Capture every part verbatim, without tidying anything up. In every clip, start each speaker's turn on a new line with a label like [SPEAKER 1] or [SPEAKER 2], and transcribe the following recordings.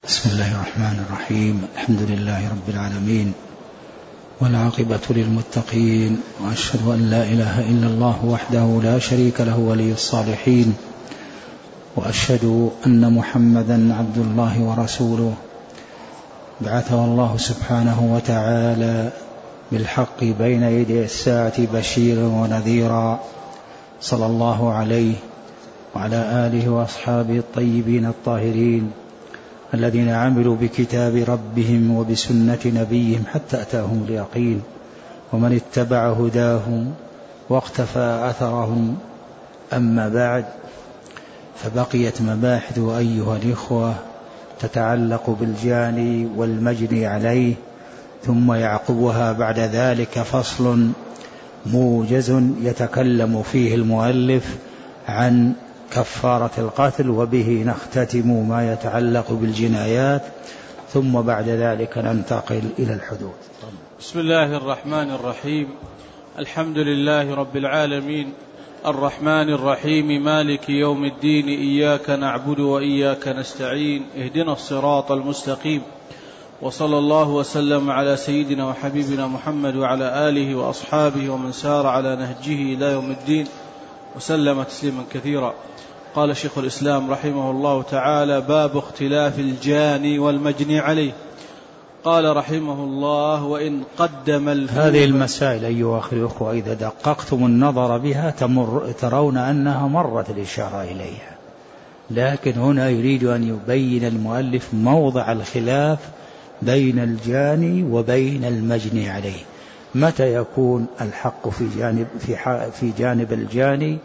[SPEAKER 1] بسم الله الرحمن الرحيم. الحمد لله رب العالمين، والعاقبة للمتقين، وأشهد أن لا إله إلا الله وحده لا شريك له ولي الصالحين، وأشهد أن محمدا عبد الله ورسوله بعثه الله سبحانه وتعالى بالحق بين يدي الساعة بشيرا ونذيرا، صلى الله عليه وعلى آله وأصحابه الطيبين الطاهرين الذين عملوا بكتاب ربهم وبسنة نبيهم حتى أتاهم اليقين، ومن اتبع هداهم واقتفى أثرهم. أما بعد، فبقيت مباحث أيها الإخوة تتعلق بالجاني والمجني عليه، ثم يعقبها بعد ذلك فصل موجز يتكلم فيه المؤلف عن كفارة القتل، وبه نختتم ما يتعلق بالجنايات، ثم بعد ذلك ننتقل إلى الحدود.
[SPEAKER 2] بسم الله الرحمن الرحيم. الحمد لله رب العالمين، الرحمن الرحيم، مالك يوم الدين، إياك نعبد وإياك نستعين، اهدنا الصراط المستقيم، وصلى الله وسلم على سيدنا وحبيبنا محمد وعلى آله وأصحابه ومن سار على نهجه إلى يوم الدين وسلم تسليما كثيرا. قال شيخ الإسلام رحمه الله تعالى: باب اختلاف الجاني والمجني عليه. قال رحمه الله: وإن قدم
[SPEAKER 1] هذه المسائل أيها الأخوة إذا دققتم النظر بها تمر ترون أنها مرت الإشارة إليها، لكن هنا يريد أن يبين المؤلف موضع الخلاف بين الجاني وبين المجني عليه، متى يكون الحق في جانب, في, في جانب الجاني،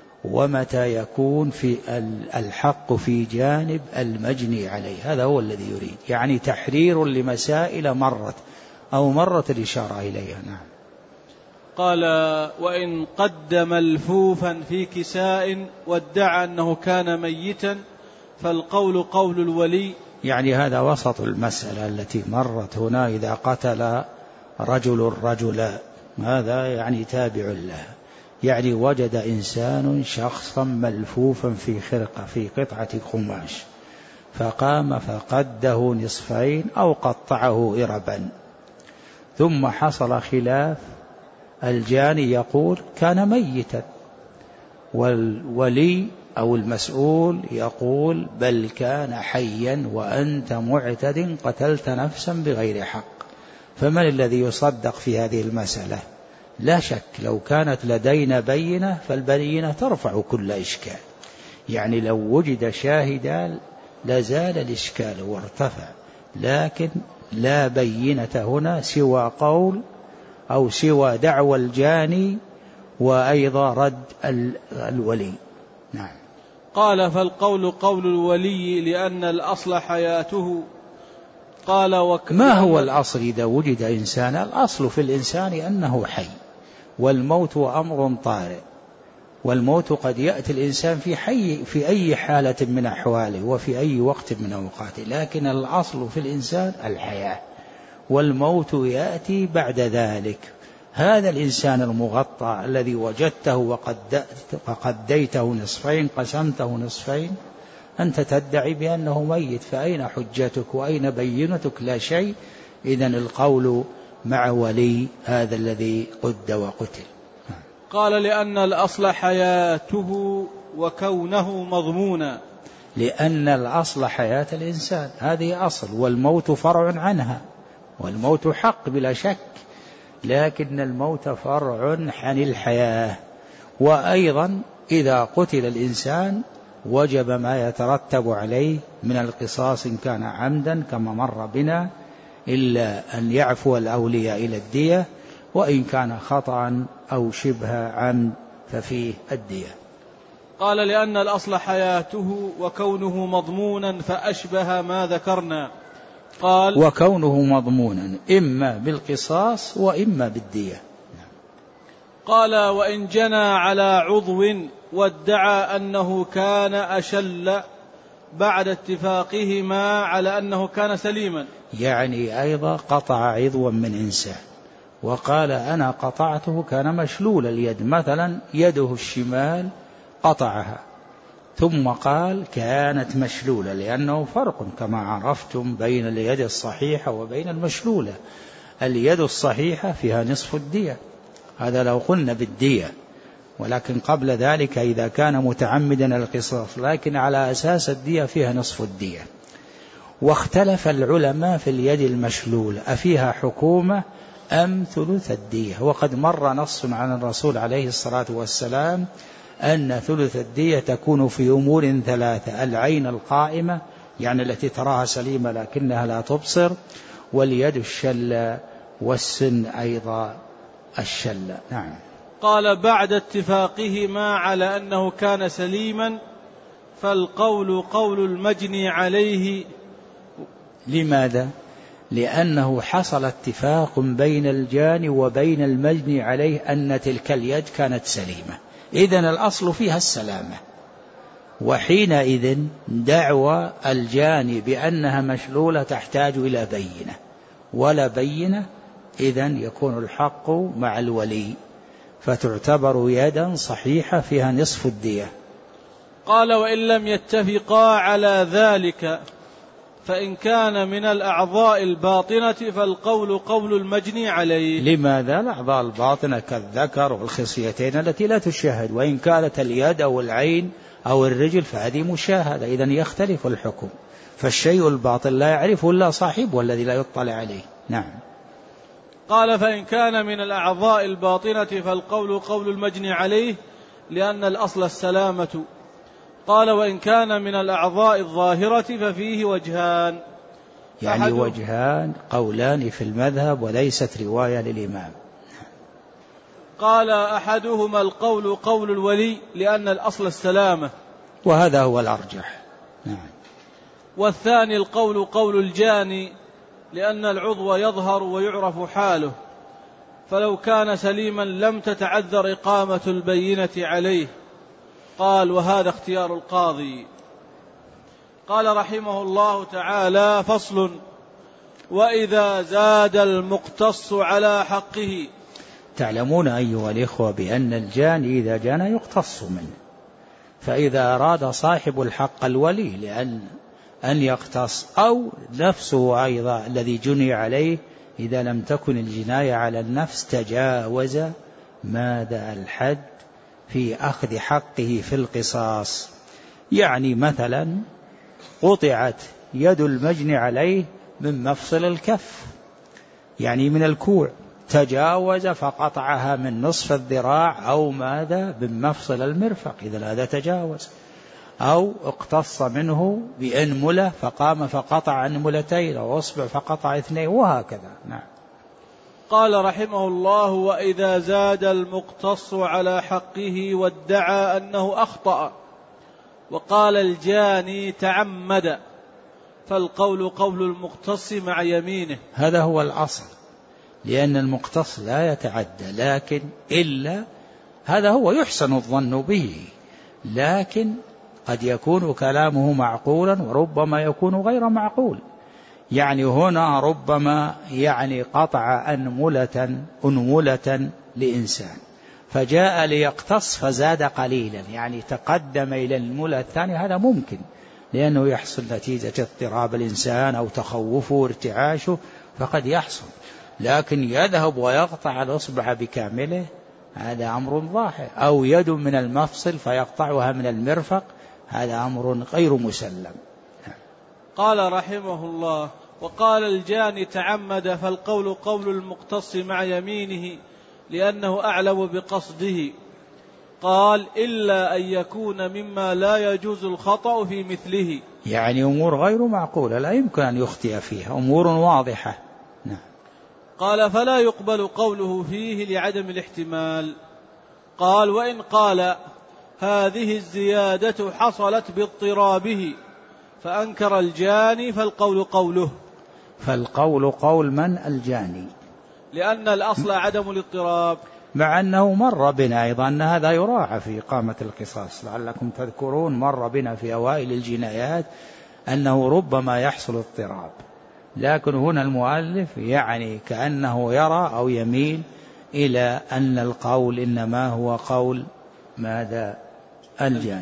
[SPEAKER 1] ومتى يكون في الحق في جانب المجني عليه. هذا هو الذي يريد، يعني تحرير لمسائل مرت أو مرت الإشارة إليها. نعم.
[SPEAKER 2] قال: وإن قدم الفوفا في كساء وادعى أنه كان ميتا فالقول قول الولي.
[SPEAKER 1] يعني هذا وسط المسألة التي مرت هنا. إذا قتل رجل رجلا، هذا يعني تابع له، يعني وجد إنسان شخصا ملفوفا في خرقة في قطعة قماش، فقام فقده نصفين أو قطعه إربا، ثم حصل خلاف، الجاني يقول كان ميتا، والولي أو المسؤول يقول بل كان حيا وأنت معتد قتلت نفسا بغير حق. فمن الذي يصدق في هذه المسألة؟ لا شك لو كانت لدينا بينة فالبينة ترفع كل إشكال، يعني لو وجد شاهدان لزال الإشكال وارتفع، لكن لا بينة هنا سوى قول أو سوى دعوى الجاني وأيضا رد الولي. نعم.
[SPEAKER 2] قال: فالقول قول الولي لأن الأصل حياته. قال: وك...
[SPEAKER 1] ما هو الأصل إذا وجد إنسان؟ الأصل في الإنسان أنه حي، والموت أمر طارئ، والموت قد يأتي الإنسان في حي في أي حالة من أحواله وفي أي وقت من أوقاته، لكن الأصل في الإنسان الحياة، والموت يأتي بعد ذلك. هذا الإنسان المغطى الذي وجدته وقديته نصفين، قسمته نصفين، أنت تدعي بأنه ميت، فأين حجتك وأين بينتك؟ لا شيء. إذن القول مع ولي هذا الذي قد وقتل.
[SPEAKER 2] قال: لأن الأصل حياته وكونه مضمونا.
[SPEAKER 1] لأن الأصل حياة الإنسان، هذه أصل، والموت فرع عنها، والموت حق بلا شك، لكن الموت فرع عن الحياة. وأيضا إذا قتل الإنسان وجب ما يترتب عليه من القصاص إن كان عمدا كما مر بنا، إلا أن يعفو الأولياء إلى الدية، وإن كان خطأ أو شبه عمد ففيه الدية.
[SPEAKER 2] قال: لأن الأصل حياته وكونه مضمونا فأشبه ما ذكرنا. قال:
[SPEAKER 1] وكونه مضمونا إما بالقصاص وإما بالدية.
[SPEAKER 2] قال: وإن جنى على عضو وادعى أنه كان أشل بعد اتفاقهما على أنه كان سليما.
[SPEAKER 1] يعني أيضا قطع عضوا من إنسان وقال أنا قطعته، كان مشلول اليد، مثلا يده الشمال قطعها، ثم قال كانت مشلولة، لأنه فرق كما عرفتم بين اليد الصحيحة وبين المشلولة. اليد الصحيحة فيها نصف الدية، هذا لو قلنا بالدية، ولكن قبل ذلك إذا كان متعمدا القصاص، لكن على أساس الدية فيها نصف الدية. واختلف العلماء في اليد المشلولة أفيها حكومة أم ثلث الدية. وقد مر نص عن الرسول عليه الصلاة والسلام أن ثلث الدية تكون في أمور ثلاثة: العين القائمة يعني التي تراها سليمة لكنها لا تبصر، واليد الشلة، والسن أيضا الشلة. نعم.
[SPEAKER 2] قال بعد اتفاقهما على أنه كان سليما فالقول قول المجني عليه.
[SPEAKER 1] لماذا؟ لأنه حصل اتفاق بين الجاني وبين المجني عليه أن تلك اليد كانت سليمة، إذن الأصل فيها السلامة، وحينئذ دعوى الجاني بأنها مشلولة تحتاج إلى بينة، ولا بينة، إذن يكون الحق مع الولي، فتعتبر يدا صحيحة فيها نصف الدية.
[SPEAKER 2] قال وإن لم يتفقا على ذلك فإن كان من الأعضاء الباطنة فالقول قول المجني عليه.
[SPEAKER 1] لماذا؟ الأعضاء الباطنة كالذكر والخصيتين التي لا تشاهد، وإن كانت اليد أو العين أو الرجل فهذه مشاهدة، إذن يختلف الحكم. فالشيء الباطن لا يعرفه إلا صاحبه الذي لا يطلع عليه. نعم.
[SPEAKER 2] قال فإن كان من الأعضاء الباطنة فالقول قول المجني عليه لأن الأصل السلامة. قال وإن كان من الأعضاء الظاهرة ففيه وجهان،
[SPEAKER 1] يعني وجهان قولان في المذهب وليست رواية للإمام.
[SPEAKER 2] قال أحدهما القول قول الولي لأن الأصل السلامة،
[SPEAKER 1] وهذا هو الأرجح. نعم.
[SPEAKER 2] والثاني القول قول الجاني لأن العضو يظهر ويعرف حاله، فلو كان سليما لم تتعذر إقامة البينة عليه. قال وهذا اختيار القاضي. قال رحمه الله تعالى: فصل: وإذا زاد المقتص على حقه.
[SPEAKER 1] تعلمون أيها الإخوة بأن الجاني إذا جنى يقتص منه، فإذا أراد صاحب الحق الولي لأن أن يقتص أو نفسه أيضا الذي جني عليه، إذا لم تكن الجناية على النفس تجاوز ماذا الحد في أخذ حقه في القصاص. يعني مثلا قطعت يد المجني عليه من مفصل الكف، يعني من الكوع، تجاوز فقطعها من نصف الذراع أو ماذا من مفصل المرفق، إذا هذا تجاوز. أو اقتص منه بأنملة فقام فقطع أنملتين، أو أصبع فقطع اثنين، وهكذا. نعم.
[SPEAKER 2] قال رحمه الله: وإذا زاد المقتص على حقه وادعى أنه أخطأ وقال الجاني تعمد فالقول قول المقتص مع يمينه.
[SPEAKER 1] هذا هو الأصل، لأن المقتص لا يتعدى، لكن إلا هذا هو يحسن الظن به، لكن قد يكون كلامه معقولا وربما يكون غير معقول. يعني هنا ربما يعني قطع أنملة أنملة لإنسان فجاء ليقتص فزاد قليلا، يعني تقدم إلى الأنملة الثانية، هذا ممكن لأنه يحصل نتيجة اضطراب الإنسان أو تخوفه وارتعاشه، فقد يحصل. لكن يذهب ويقطع الأصبع بكامله، هذا أمر ظاهر. أو يد من المفصل فيقطعها من المرفق، هذا أمر غير مسلم.
[SPEAKER 2] قال رحمه الله: وقال الجاني تعمد فالقول قول المقتص مع يمينه لأنه أعلم بقصده. قال إلا أن يكون مما لا يجوز الخطأ في مثله،
[SPEAKER 1] يعني أمور غير معقولة لا يمكن أن يخطئ فيها، أمور واضحة. نعم.
[SPEAKER 2] قال فلا يقبل قوله فيه لعدم الاحتمال. قال وإن قال هذه الزيادة حصلت باضطرابه فأنكر الجاني فالقول قوله.
[SPEAKER 1] فالقول قول من؟ الجاني،
[SPEAKER 2] لأن الأصل عدم الاضطراب،
[SPEAKER 1] مع أنه مر بنا أيضا أن هذا يراعى في إقامة القصاص. لعلكم تذكرون مر بنا في أوائل الجنايات أنه ربما يحصل اضطراب، لكن هنا المؤلف يعني كأنه يرى أو يميل إلى أن القول إنما هو قول ماذا؟ الجاني.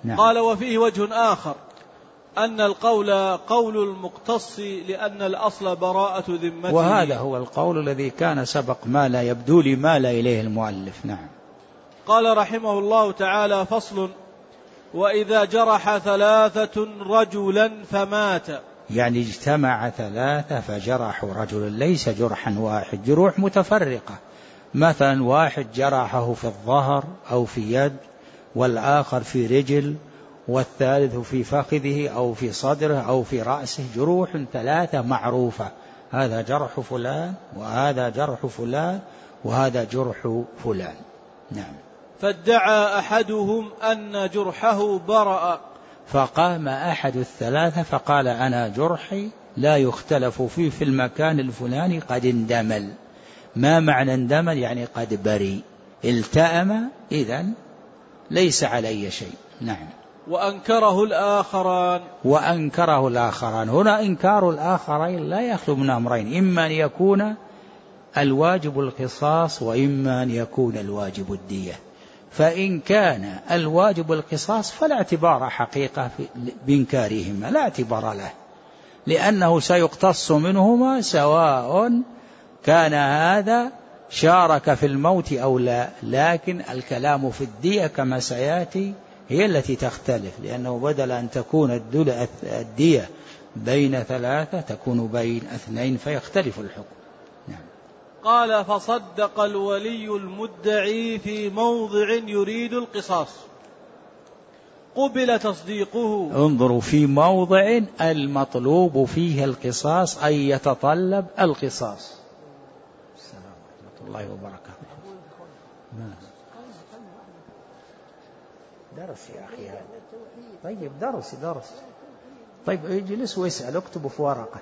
[SPEAKER 1] نعم.
[SPEAKER 2] قال وفيه وجه آخر أن القول قول المقتص لأن الأصل براءة ذمته،
[SPEAKER 1] وهذا هو القول الذي كان سبق ما لا يبدو لي ما لا إليه المؤلف. نعم.
[SPEAKER 2] قال رحمه الله تعالى: فصل: وإذا جرح ثلاثة رجلا فمات،
[SPEAKER 1] يعني اجتمع ثلاثة فجرحوا رجلا، ليس جرحا واحد، جروح متفرقة، مثلا واحد جرحه في الظهر أو في يد، والآخر في رجل، والثالث في فخذه أو في صدره أو في رأسه، جروح ثلاثة معروفة، هذا جرح فلان وهذا جرح فلان وهذا جرح فلان. نعم.
[SPEAKER 2] فادعى أحدهم أن جرحه برأ،
[SPEAKER 1] فقام أحد الثلاثة فقال: أنا جرحي لا يختلف فيه في المكان الفلاني قد اندمل. ما معنى اندمل؟ يعني قد بري، التأم، إذن ليس علي شيء. نعم.
[SPEAKER 2] وأنكره الآخران
[SPEAKER 1] وأنكره الآخران هنا إنكار الآخرين لا يخلو من أمرين: إما أن يكون الواجب القصاص وإما أن يكون الواجب الدية. فإن كان الواجب القصاص فلا اعتبار حقيقة بإنكارهما، لا اعتبار له، لأنه سيقتص منهما سواء كان هذا شارك في الموت أو لا. لكن الكلام في الدية كما سيأتي هي التي تختلف، لأنه بدل أن تكون الدية بين ثلاثة تكون بين اثنين فيختلف الحكم. نعم.
[SPEAKER 2] قال: فصدق الولي المدعي في موضع يريد القصاص، قبل تصديقه.
[SPEAKER 1] انظروا، في موضع المطلوب فيه القصاص أي يتطلب القصاص. السلام ورحمة الله وبركاته. درس يا أخي هذا. طيب درس درس. طيب اجلس واسأل، اكتب في ورقة.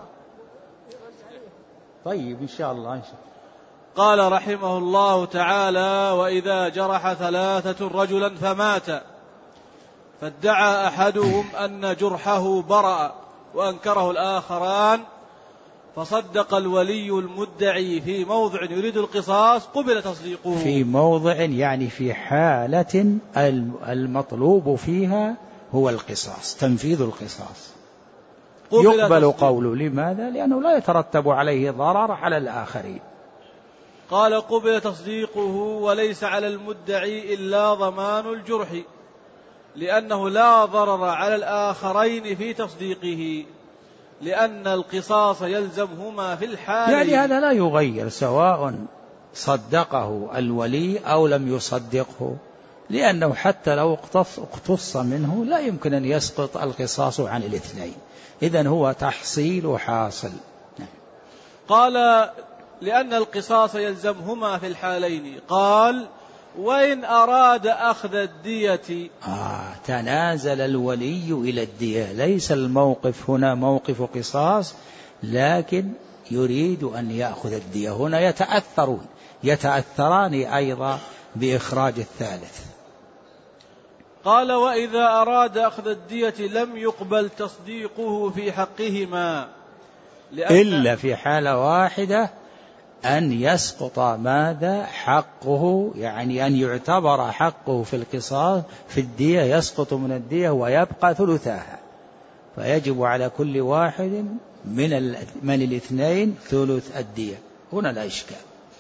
[SPEAKER 1] طيب إن شاء الله إن شاء الله.
[SPEAKER 2] قال رحمه الله تعالى: وإذا جرح ثلاثة رجلا فمات، فادعى أحدهم أن جرحه برأ وأنكره الآخران، فصدق الولي المدعي في موضع يريد القصاص، قبل تصديقه.
[SPEAKER 1] في موضع يعني في حالة المطلوب فيها هو القصاص، تنفيذ القصاص، يقبل قوله. لماذا؟ لأنه لا يترتب عليه ضرر على الآخرين.
[SPEAKER 2] قال: قبل تصديقه، وليس على المدعي إلا ضمان الجرح، لأنه لا ضرر على الآخرين في تصديقه، لأن القصاص يلزمهما في الحال.
[SPEAKER 1] يعني هذا لا يغير سواء صدقه الولي أو لم يصدقه، لأنه حتى لو اقتص منه لا يمكن أن يسقط القصاص عن الاثنين، إذن هو تحصيل حاصل.
[SPEAKER 2] قال: لأن القصاص يلزمهما في الحالين. قال: وإن أراد أخذ الدية.
[SPEAKER 1] آه تنازل الولي إلى الدية، ليس الموقف هنا موقف قصاص، لكن يريد أن يأخذ الدية. هنا يتأثرون يتأثران أيضا بإخراج الثالث.
[SPEAKER 2] قال: وإذا أراد أخذ الدية لم يقبل تصديقه في حقهما،
[SPEAKER 1] إلا في حالة واحدة، أن يسقط ماذا حقه، يعني أن يعتبر حقه في القصاص في الدية يسقط من الدية ويبقى ثلثاها، فيجب على كل واحد من من الاثنين ثلث الدية. هنا لا إشكال.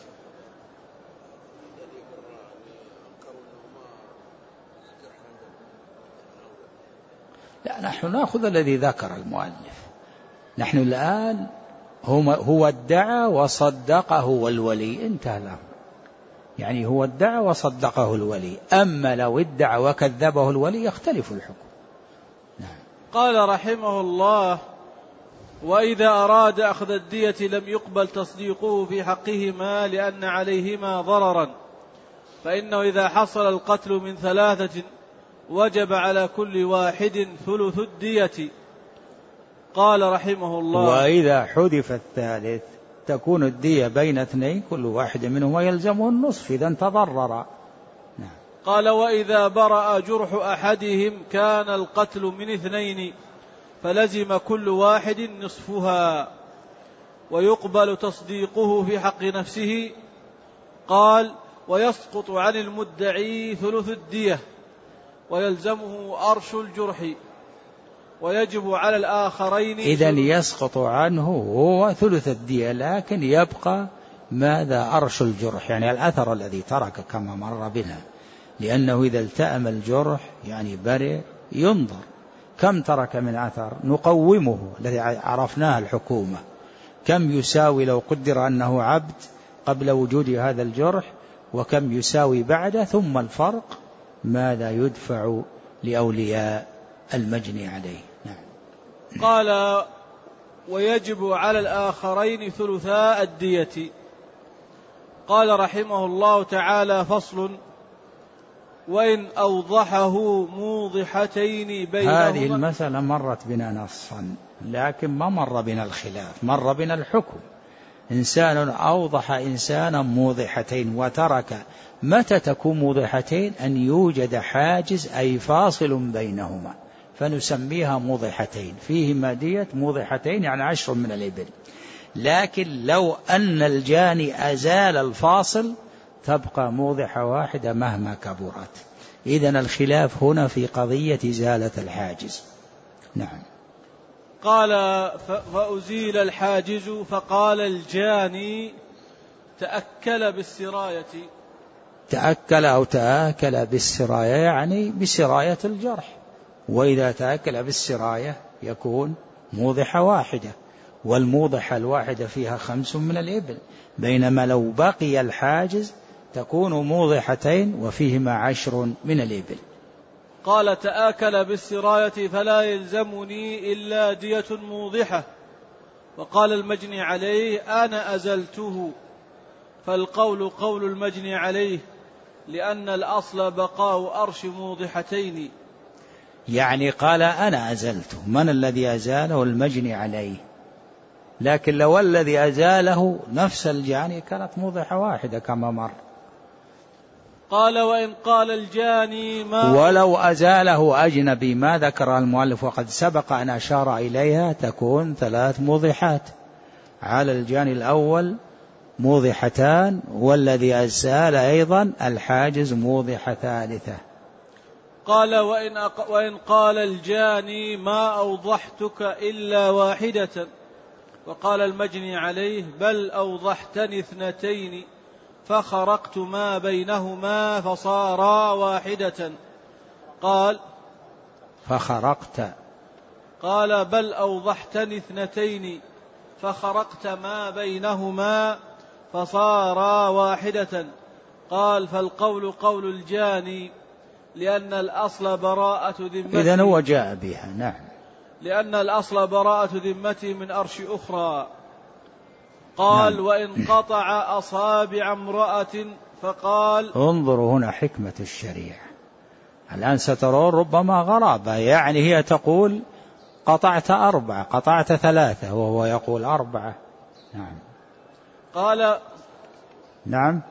[SPEAKER 1] لا، نحن نأخذ الذي ذكر المؤلف. نحن الآن هو ادعى وصدقه والولي، انتهى الأمر. يعني هو ادعى وصدقه الولي، أما لو ادعى وكذبه الولي يختلف الحكم. نعم.
[SPEAKER 2] قال رحمه الله: وإذا أراد أخذ الدية لم يقبل تصديقه في حقهما، لأن عليهما ضررا، فإنه إذا حصل القتل من ثلاثة وجب على كل واحد ثلث الدية. قال رحمه الله:
[SPEAKER 1] وإذا حذف الثالث تكون الدية بين اثنين، كل واحد منهما يلزمه النصف إذا تضرر. نعم.
[SPEAKER 2] قال: وإذا برأ جرح أحدهم كان القتل من اثنين، فلزم كل واحد نصفها، ويقبل تصديقه في حق نفسه. قال: ويسقط عن المدعي ثلث الدية، ويلزمه أرش الجرح ويجب على الآخرين.
[SPEAKER 1] إذن يسقط عنه هو ثلث الدية، لكن يبقى ماذا؟ أرش الجرح، يعني الأثر الذي ترك كما مر بنا، لأنه إذا التأم الجرح يعني برئ ينظر كم ترك من أثر، نقومه الذي عرفناه الحكومة كم يساوي لو قدر أنه عبد قبل وجود هذا الجرح، وكم يساوي بعده، ثم الفرق ماذا يدفع لأولياء المجني عليه. نعم.
[SPEAKER 2] قال ويجب على الآخرين ثلثاء الدية. قال رحمه الله تعالى: فصل: وإن أوضحه موضحتين بينهما.
[SPEAKER 1] هذه المسألة مرت بنا نصا، لكن ما مر بنا الخلاف، مر بنا الحكم. إنسان أوضح إنسانا موضحتين وترك، متى تكون موضحتين؟ أن يوجد حاجز أي فاصل بينهما، فنسميها موضحتين، فيهما دية موضحتين يعني عشر من الإبل. لكن لو أن الجاني أزال الفاصل تبقى موضحة واحدة مهما كبرت. إذن الخلاف هنا في قضية إزالة الحاجز. نعم.
[SPEAKER 2] قال: فأزيل الحاجز، فقال الجاني: تأكل بالسراية.
[SPEAKER 1] تأكل أو تآكل بالسراية يعني بسراية الجرح، وإذا تأكل بالسراية يكون موضحة واحدة، والموضحة الواحدة فيها خمس من الإبل، بينما لو بقي الحاجز تكون موضحتين وفيهما عشر من الإبل.
[SPEAKER 2] قال: تآكل بالسراية فلا يلزمني إلا دية موضحة. وقال المجني عليه: أنا أزلته. فالقول قول المجني عليه، لأن الأصل بقاء أرش موضحتين.
[SPEAKER 1] يعني قال أنا أزلته، من الذي أزاله؟ المجني عليه. لكن لو الذي أزاله نفس الجاني كانت موضحة واحدة كما مر.
[SPEAKER 2] قال: وإن قال الجاني ما
[SPEAKER 1] ولو أزاله أجنبي، ما ذكر المؤلف وقد سبق أن أشار إليها، تكون ثلاث موضحات، على الجاني الأول موضحتان، والذي أزال أيضا الحاجز موضحة ثالثة.
[SPEAKER 2] قال: وإن, أق... وإن قال الجاني ما أوضحتك إلا واحدة. وقال المجني عليه: بل أوضحتني اثنتين فخرقت ما بينهما فصارا واحدة. قال:
[SPEAKER 1] فخرقت.
[SPEAKER 2] قال: بل أوضحتني اثنتين فخرقت ما بينهما فصارا واحدة. قال: فالقول قول الجاني، لأن الأصل براءة ذمتي.
[SPEAKER 1] إذن هو جاء بها. نعم.
[SPEAKER 2] لأن الأصل براءة ذمتي من أرش أخرى. قال: نعم. وإن قطع أصابع امرأة. فقال:
[SPEAKER 1] انظروا هنا حكمة الشريعة، الآن سترون ربما غرابة، يعني هي تقول قطعت أربعة، قطعت ثلاثة، وهو يقول أربعة. نعم.
[SPEAKER 2] قال:
[SPEAKER 1] نعم.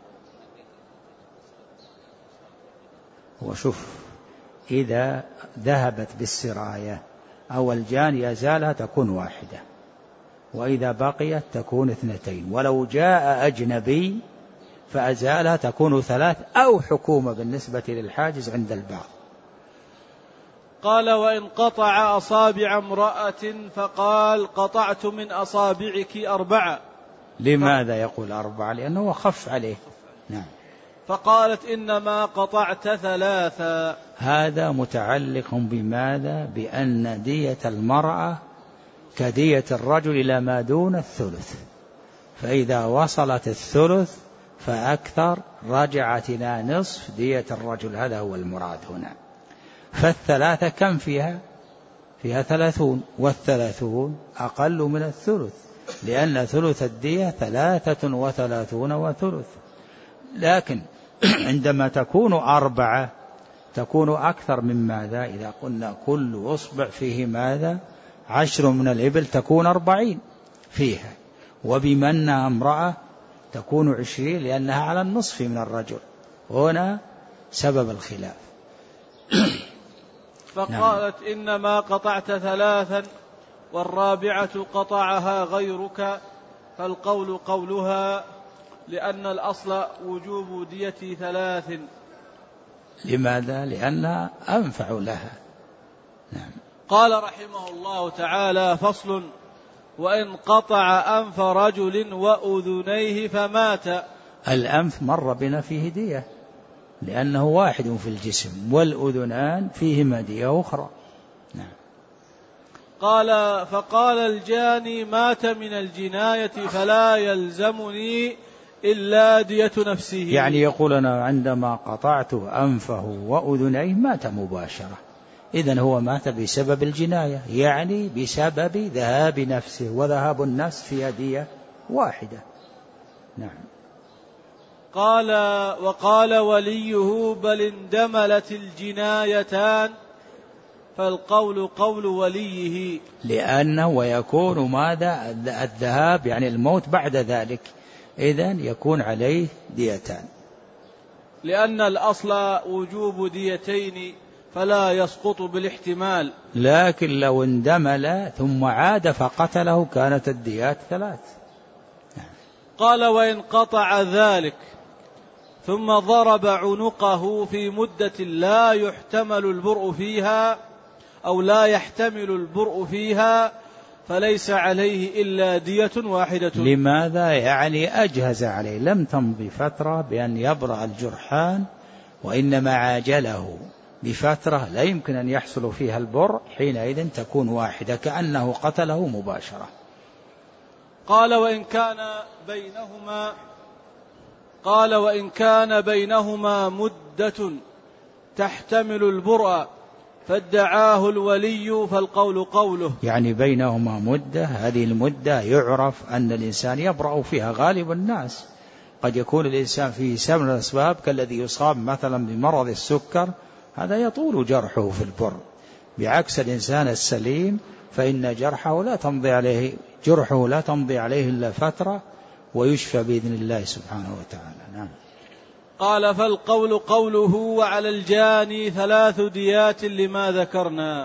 [SPEAKER 1] وشوف، إذا ذهبت بالسراية أو الجاني يزالها تكون واحدة، وإذا بقيت تكون اثنتين، ولو جاء أجنبي فأزالها تكون ثلاث، أو حكومة بالنسبة للحاجز عند البعض.
[SPEAKER 2] قال: وإن قطع أصابع امرأة. فقال: قطعت من أصابعك أربعة.
[SPEAKER 1] لماذا يقول أربعة؟ لأنه خف عليه. نعم.
[SPEAKER 2] فقالت: إنما قطعت ثلاثة.
[SPEAKER 1] هذا متعلق بماذا؟ بأن دية المرأة كدية الرجل إلى ما دون الثلث، فإذا وصلت الثلث فأكثر رجعت إلى نصف دية الرجل، هذا هو المراد هنا. فالثلاثة كم فيها؟ فيها ثلاثون، والثلاثون أقل من الثلث، لأن ثلث الدية ثلاثة وثلاثون وثلث. لكن عندما تكون أربعة تكون أكثر من ماذا؟ إذا قلنا كل أصبع فيه ماذا؟ عشر من الإبل، تكون أربعين فيها، وبما أنها امرأة تكون عشرين لأنها على النصف من الرجل. هنا سبب الخلاف.
[SPEAKER 2] فقالت: نعم. إنما قطعت ثلاثا والرابعة قطعها غيرك. فالقول قولها، لأن الأصل وجوب دية ثلاث.
[SPEAKER 1] لماذا؟ لأنها أنفع لها. نعم.
[SPEAKER 2] قال رحمه الله تعالى: فصل: وإن قطع أنف رجل وأذنيه فمات.
[SPEAKER 1] الأنف مر بنا فيه دية لأنه واحد في الجسم، والأذنان فيهما دية أخرى. نعم.
[SPEAKER 2] قال: فقال الجاني: مات من الجناية فلا يلزمني إلا دية نفسه.
[SPEAKER 1] يعني يقول أنا عندما قطعت أنفه وأذنيه مات مباشرة، إذن هو مات بسبب الجناية، يعني بسبب ذهاب نفسه، وذهاب النفس في دية واحدة. نعم.
[SPEAKER 2] قال: وقال وليه: بل اندملت الجنايتان، فالقول قول وليه.
[SPEAKER 1] لأنه ويكون ماذا؟ الذهاب يعني الموت بعد ذلك، إذن يكون عليه ديتان.
[SPEAKER 2] لأن الأصل وجوب ديتين فلا يسقط بالاحتمال.
[SPEAKER 1] لكن لو اندمل ثم عاد فقتله كانت الديات ثلاث.
[SPEAKER 2] قال: وإن قطع ذلك ثم ضرب عنقه في مدة لا يحتمل البرء فيها أو لا يحتمل البرء فيها فليس عليه إلا دية واحدة.
[SPEAKER 1] لماذا؟ يعني أجهز عليه، لم تمضي فترة بأن يبرأ الجرحان، وإنما عاجله بفترة لا يمكن أن يحصل فيها البرء، حينئذ تكون واحدة كأنه قتله مباشرة.
[SPEAKER 2] قال: وإن كان بينهما قال وإن كان بينهما مدة تحتمل البرء فادعاه الولي فالقول قوله.
[SPEAKER 1] يعني بينهما مدة، هذه المدة يعرف أن الإنسان يبرأ فيها غالب الناس. قد يكون الإنسان فيه سبب من الأسباب كالذي يصاب مثلا بمرض السكر، هذا يطول جرحه في البر، بعكس الإنسان السليم فإن جرحه لا تمضي عليه جرحه لا تمضي عليه إلا فترة ويشفى بإذن الله سبحانه وتعالى. نعم.
[SPEAKER 2] قال: فالقول قوله: وعلى الجاني ثلاث ديات لما ذكرنا.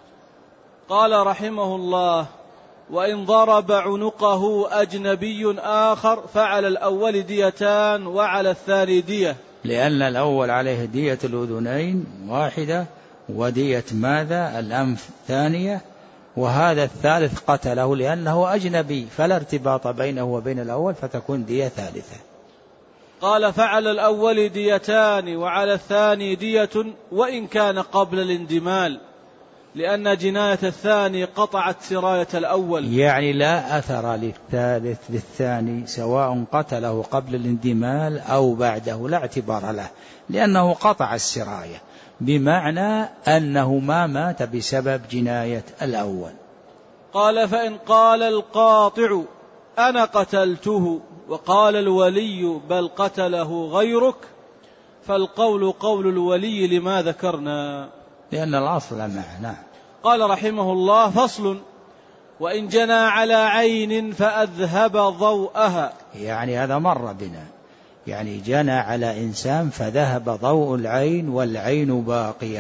[SPEAKER 2] قال رحمه الله: وإن ضرب عنقه أجنبي آخر فعلى الأول ديتان وعلى الثاني دية.
[SPEAKER 1] لأن الأول عليه دية الأذنين واحدة، ودية ماذا؟ الأنف ثانية، وهذا الثالث قتله لأنه أجنبي فلا ارتباط بينه وبين الأول، فتكون دية ثالثة.
[SPEAKER 2] قال: فعلى الأول ديتان وعلى الثاني دية وإن كان قبل الاندمال، لأن جناية الثاني قطعت سراية الأول.
[SPEAKER 1] يعني لا أثر للثالث للثاني سواء قتله قبل الاندمال أو بعده، لا اعتبار له، لأنه قطع السراية، بمعنى أنه ما مات بسبب جناية الأول.
[SPEAKER 2] قال: فإن قال القاطع: أنا قتلته، وقال الولي: بل قتله غيرك، فالقول قول الولي لما ذكرنا،
[SPEAKER 1] لأن الأصل معنا.
[SPEAKER 2] قال رحمه الله: فصل: وإن جنى على عين فأذهب ضوءها.
[SPEAKER 1] يعني هذا مر بنا، يعني جنى على إنسان فذهب ضوء العين والعين باقية.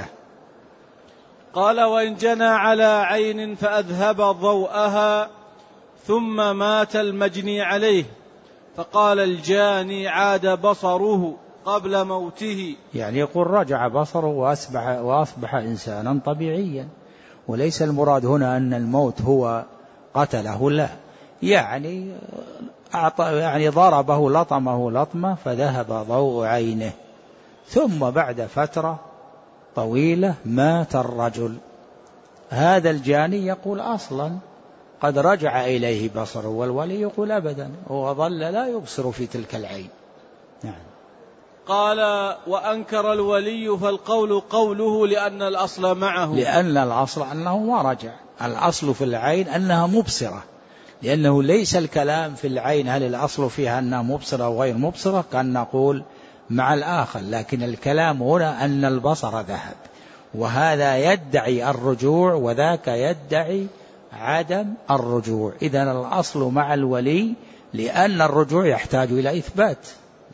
[SPEAKER 2] قال: وإن جنى على عين فأذهب ضوءها ثم مات المجني عليه، فقال الجاني: عاد بصره قبل موته.
[SPEAKER 1] يعني يقول رجع بصره وأصبح, وأصبح إنسانا طبيعيا، وليس المراد هنا أن الموت هو قتله، لا، يعني أعطى يعني ضربه لطمه لطمة فذهب ضوء عينه، ثم بعد فترة طويلة مات الرجل. هذا الجاني يقول أصلا قد رجع إليه بصره، والولي يقول أبدا هو ظل لا يبصر في تلك العين. نعم.
[SPEAKER 2] قال: وأنكر الولي فالقول قوله، لأن الأصل معه.
[SPEAKER 1] لأن الأصل أنه ما رجع، الأصل في العين أنها مبصرة، لأنه ليس الكلام في العين هل الأصل فيها أنها مبصرة أو غير مبصرة كان نقول مع الآخر، لكن الكلام هنا أن البصر ذهب، وهذا يدعي الرجوع وذاك يدعي عدم الرجوع. إذن الأصل مع الولي لأن الرجوع يحتاج إلى إثبات.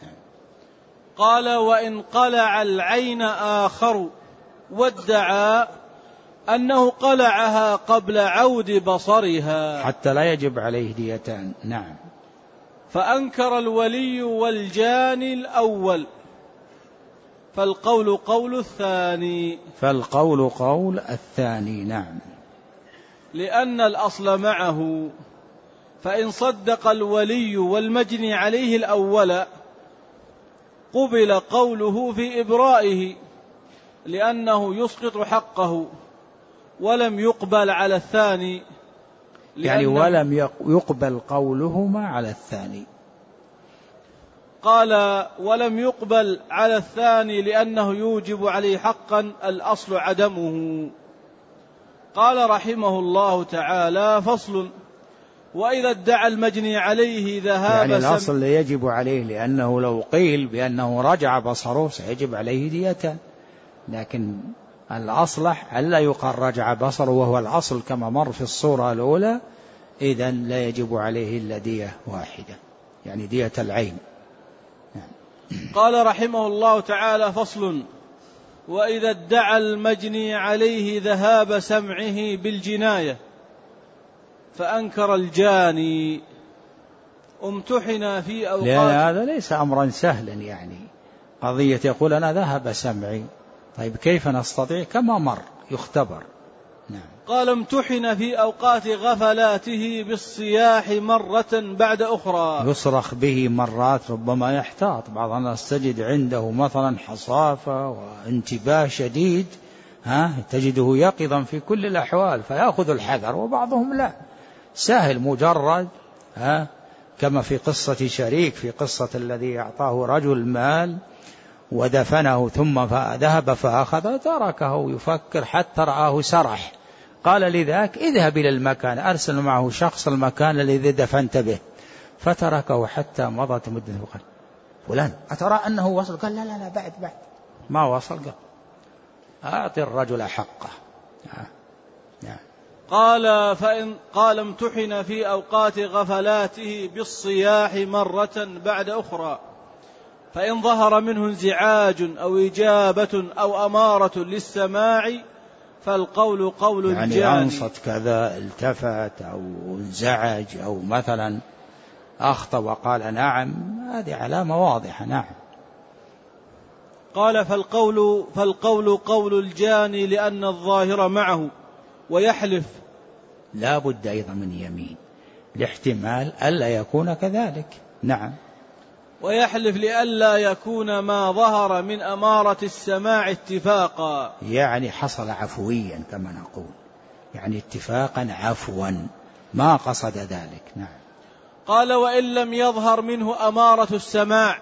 [SPEAKER 2] قال: وإن قلع العين آخر وادعى أنه قلعها قبل عود بصرها
[SPEAKER 1] حتى لا يجب عليه ديتان. نعم.
[SPEAKER 2] فأنكر الولي والجاني الأول، فالقول قول الثاني
[SPEAKER 1] فالقول قول الثاني نعم.
[SPEAKER 2] لأن الأصل معه، فإن صدق الولي والمجني عليه الأول قبل قوله في إبرائه لأنه يسقط حقه، ولم يقبل على الثاني
[SPEAKER 1] يعني ولم يقبل قولهما على الثاني.
[SPEAKER 2] قال ولم يقبل على الثاني لأنه يوجب عليه حقا الأصل عدمه. قال رحمه الله تعالى: فصل: وإذا ادعى المجني عليه ذهاب
[SPEAKER 1] يعني الأصل يجب عليه، لأنه لو قيل بأنه رجع بصره سيجب عليه ديتان، لكن الأصلح ألا يقال رجع بصره وهو الأصل كما مر في الصورة الأولى، إذن لا يجب عليه إلا دية واحدة، يعني دية العين.
[SPEAKER 2] قال رحمه الله تعالى: فصل: وإذا ادعى المجني عليه ذهاب سمعه بالجناية فأنكر الجاني امتحن في أوقات.
[SPEAKER 1] لأن هذا ليس أمرا سهلا، يعني قضية يقول أنا ذهب سمعي، طيب كيف نستطيع؟ كما مر يختبر. نعم.
[SPEAKER 2] قال: امتحن في أوقات غفلاته بالصياح مرة بعد أخرى.
[SPEAKER 1] يصرخ به مرات، ربما يحتاط، بعض الناس تجد عنده مثلا حصافة وانتباه شديد، ها تجده يقظا في كل الأحوال فيأخذ الحذر، وبعضهم لا، سهل مجرد، ها كما في قصة شريك، في قصة الذي أعطاه رجل مال ودفنه ثم ذهب فأخذ، تركه يفكر حتى رآه سرح، قال لذاك: اذهب إلى المكان، أرسل معه شخص المكان الذي دفنت به، فتركه حتى مضت مدة، وقال: فلان أترى أنه وصل؟ قال: لا لا لا بعد بعد ما وصل. قال: أعطي الرجل حقه. نعم.
[SPEAKER 2] قال: فإن قال امتحن في أوقات غفلاته بالصياح مرة بعد أخرى، فإن ظهر منه انزعاج أو إجابة أو أمارة للسماع فالقول قول الجاني.
[SPEAKER 1] يعني أنصت كذا، التفت أو انزعج أو مثلا أخطأ وقال نعم، هذه علامة واضحة. نعم.
[SPEAKER 2] قال: فالقول فالقول قول الجاني لأن الظاهر معه، ويحلف.
[SPEAKER 1] لا بد أيضا من يمين لاحتمال ألا يكون كذلك. نعم.
[SPEAKER 2] ويحلف لئلا يكون ما ظهر من أمارة السماع اتفاقا،
[SPEAKER 1] يعني حصل عفويا كما نقول، يعني اتفاقا عفوا ما قصد ذلك. نعم.
[SPEAKER 2] قال: وإن لم يظهر منه أمارة السماع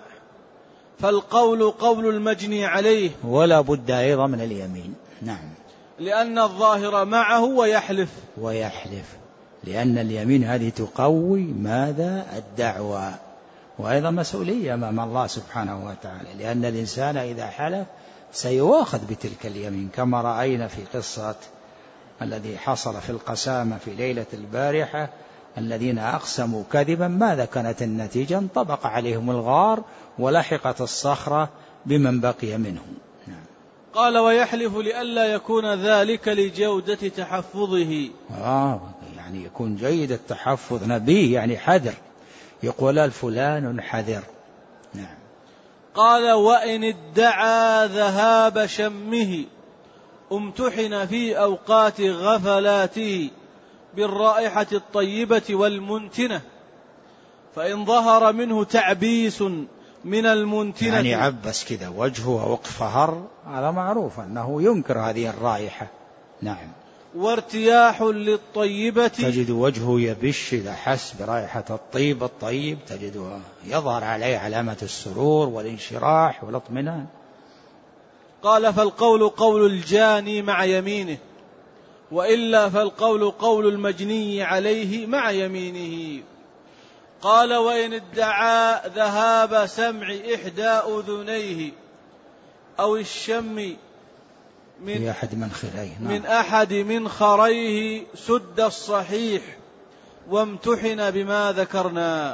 [SPEAKER 2] فالقول قول المجني عليه،
[SPEAKER 1] ولا بد أيضا من اليمين. نعم.
[SPEAKER 2] لأن الظاهر معه ويحلف.
[SPEAKER 1] ويحلف لأن اليمين هذه تقوي ماذا؟ الدعوى، وأيضا مسؤولية أمام الله سبحانه وتعالى، لأن الإنسان إذا حلف سيواخذ بتلك اليمين، كما رأينا في قصة الذي حصل في القسامة في ليلة البارحة، الذين أقسموا كذبا ماذا كانت النتيجة؟ انطبق عليهم الغار ولحقت الصخرة بمن بقي منهم. نعم.
[SPEAKER 2] قال: ويحلف لئلا يكون ذلك لجودة تحفظه.
[SPEAKER 1] آه يعني يكون جيد التحفظ، نبيه يعني حذر، يقول الفلان حذر. نعم.
[SPEAKER 2] قال: وإن ادعى ذهاب شمه امتحن في أوقات غفلاته بالرائحة الطيبة والمنتنة، فإن ظهر منه تعبيس من المنتنة،
[SPEAKER 1] يعني عبس كذا وجهه واقفهر، هذا معروف أنه ينكر هذه الرائحة. نعم.
[SPEAKER 2] وارتياح للطيبة،
[SPEAKER 1] تجد وجهه يبش إذا حس برائحة الطيب الطيب، تجد يظهر عليه علامة السرور والانشراح والاطمئنان.
[SPEAKER 2] قال: فالقول قول الجاني مع يمينه، وإلا فالقول قول المجني عليه مع يمينه. قال: وإن ادعى ذهاب سمع إحدى أذنيه أو الشم من
[SPEAKER 1] أحد منخريه، نعم.
[SPEAKER 2] من أحد منخريه سد الصحيح وامتحن بما ذكرنا.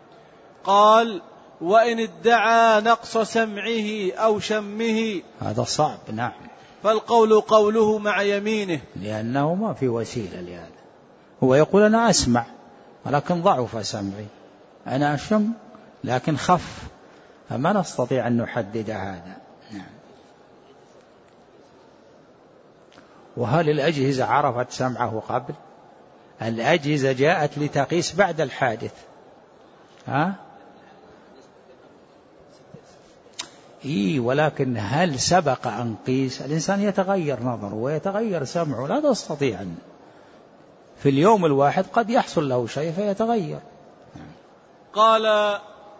[SPEAKER 2] قال: وإن ادعى نقص سمعه أو شمه،
[SPEAKER 1] هذا صعب. نعم.
[SPEAKER 2] فالقول قوله مع يمينه،
[SPEAKER 1] لأنه ما في وسيلة لهذا، هو يقول أنا أسمع ولكن ضعف سمعي، أنا أشم لكن خف، فما نستطيع أن نحدد هذا. نعم. وهل الأجهزة عرفت سمعه قبل؟ الأجهزة جاءت لتقيس بعد الحادث. ها؟ إيه، ولكن هل سبق أن قيس؟ الإنسان يتغير نظره ويتغير سمعه، لا تستطيع أن في اليوم الواحد قد يحصل له شيء فيتغير.
[SPEAKER 2] قال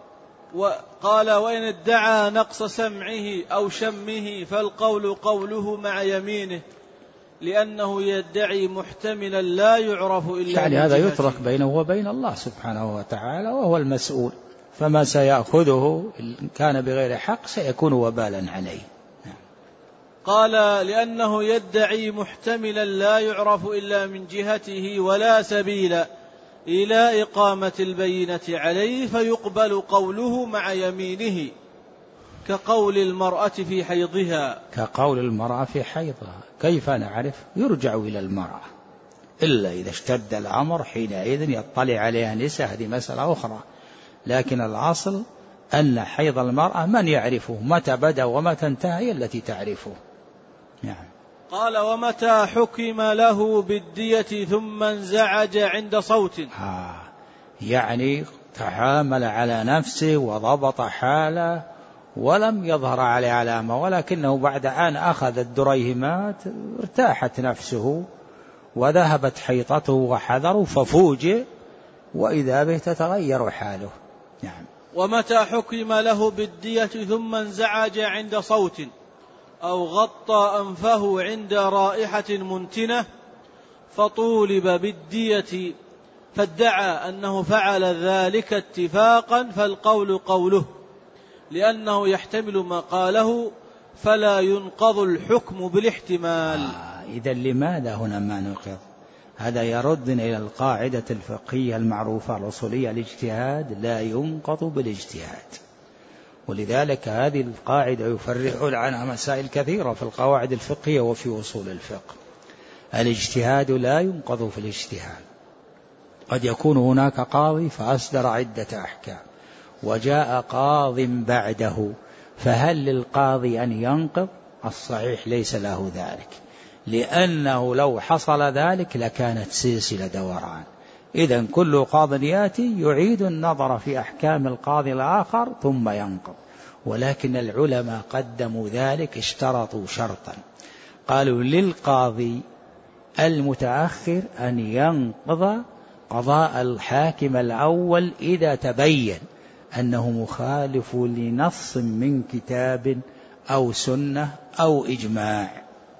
[SPEAKER 2] وقال وإن ادعى نقص سمعه أو شمه فالقول قوله مع يمينه، لأنه يدعي محتملا لا يعرف إلا
[SPEAKER 1] يعني هذا يترك بينه وبين الله سبحانه وتعالى، وهو المسؤول، فما سيأخذه إن كان بغير حق سيكون وبالا عليه.
[SPEAKER 2] قال لأنه يدعي محتملا لا يعرف إلا من جهته ولا سبيل إلى إقامة البينة عليه، فيقبل قوله مع يمينه، كقول المرأة في حيضها.
[SPEAKER 1] كقول المرأة في حيضها، كيف نعرف؟ يرجع إلى المرأة، إلا إذا اشتد الأمر حينئذ يطلع عليها نساء، هذه مسألة أخرى، لكن الأصل أن حيض المرأة من يعرفه، متى بدأ ومتى انتهى التي تعرفه. يعني.
[SPEAKER 2] قال ومتى حكم له بالدية ثم انزعج عند صوت.
[SPEAKER 1] آه يعني تحامل على نفسه وضبط حاله ولم يظهر عليه علامة، ولكنه بعد أن أخذ الدريهمات ارتاحت نفسه وذهبت حيطته وحذره، ففوجئ وإذا به تتغير حاله. نعم.
[SPEAKER 2] ومتى حكم له بالدية ثم انزعج عند صوت أو غطى أنفه عند رائحة منتنة فطولب بالدية فادعى أنه فعل ذلك اتفاقا، فالقول قوله، لأنه يحتمل ما قاله فلا ينقض الحكم بالاحتمال.
[SPEAKER 1] آه إذا لماذا هنا ما ننقض؟ هذا يردنا إلى القاعدة الفقهية المعروفة الأصولية، الاجتهاد لا ينقض بالاجتهاد، ولذلك هذه القاعدة يفرعون عنها مسائل كثيرة في القواعد الفقهية وفي أصول الفقه. الاجتهاد لا ينقض في الاجتهاد. قد يكون هناك قاضي فأصدر عدة أحكام وجاء قاض بعده، فهل للقاضي أن ينقض؟ الصحيح ليس له ذلك، لأنه لو حصل ذلك لكانت سلسلة دوران. إذن كل قاض يأتي يعيد النظر في أحكام القاضي الآخر ثم ينقض، ولكن العلماء قدموا ذلك، اشترطوا شرطا، قالوا للقاضي المتأخر أن ينقض قضاء الحاكم الأول إذا تبين أنه مخالف لنص من كتاب أو سنة أو إجماع.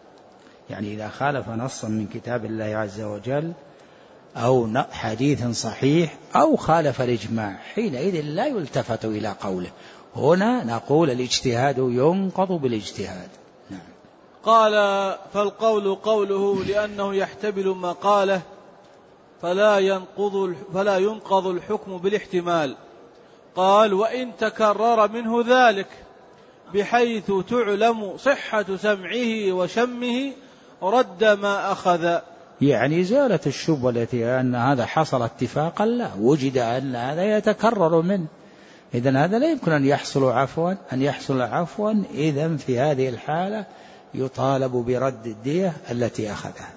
[SPEAKER 1] يعني إذا خالف نصا من كتاب الله عز وجل أو حديث صحيح أو خالف الإجماع، حينئذ لا يلتفت إلى قوله. هنا نقول الاجتهاد ينقض بالاجتهاد. نعم.
[SPEAKER 2] قال فالقول قوله، لأنه يحتمل ما قاله فلا ينقض, فلا ينقض الحكم بالاحتمال. قال وإن تكرر منه ذلك بحيث تعلم صحة سمعه وشمه رد ما أخذ.
[SPEAKER 1] يعني زالت الشبهة التي أن هذا حصل اتفاقا، لا، وجد أن هذا يتكرر منه، إذن هذا لا يمكن أن يحصل عفوا أن يحصل عفوا إذن في هذه الحالة يطالب برد الدية التي أخذها.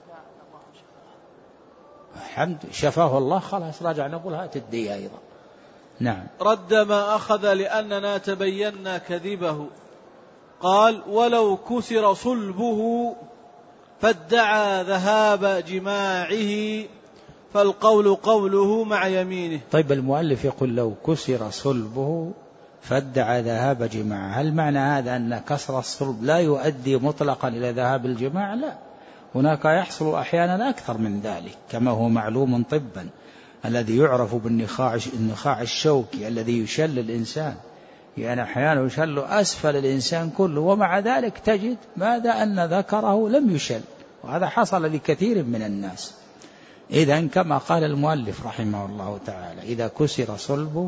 [SPEAKER 1] الحمد شفاه الله، خلاص راجع نقول هات الدية أيضا. نعم.
[SPEAKER 2] رد ما أخذ لأننا تبينا كذبه. قال ولو كسر صلبه فادعى ذهاب جماعه فالقول قوله مع يمينه.
[SPEAKER 1] طيب المؤلف يقول لو كسر صلبه فادعى ذهاب جماعه، هل معنى هذا أن كسر الصلب لا يؤدي مطلقا إلى ذهاب الجماع؟ لا، هناك يحصل أحيانا أكثر من ذلك، كما هو معلوم طبا الذي يعرف بالنخاع النخاع الشوكي الذي يشل الإنسان، يعني أحيانا يشل أسفل الإنسان كله، ومع ذلك تجد ماذا أن ذكره لم يشل، وهذا حصل لكثير من الناس. إذن كما قال المؤلف رحمه الله تعالى، إذا كسر صلبه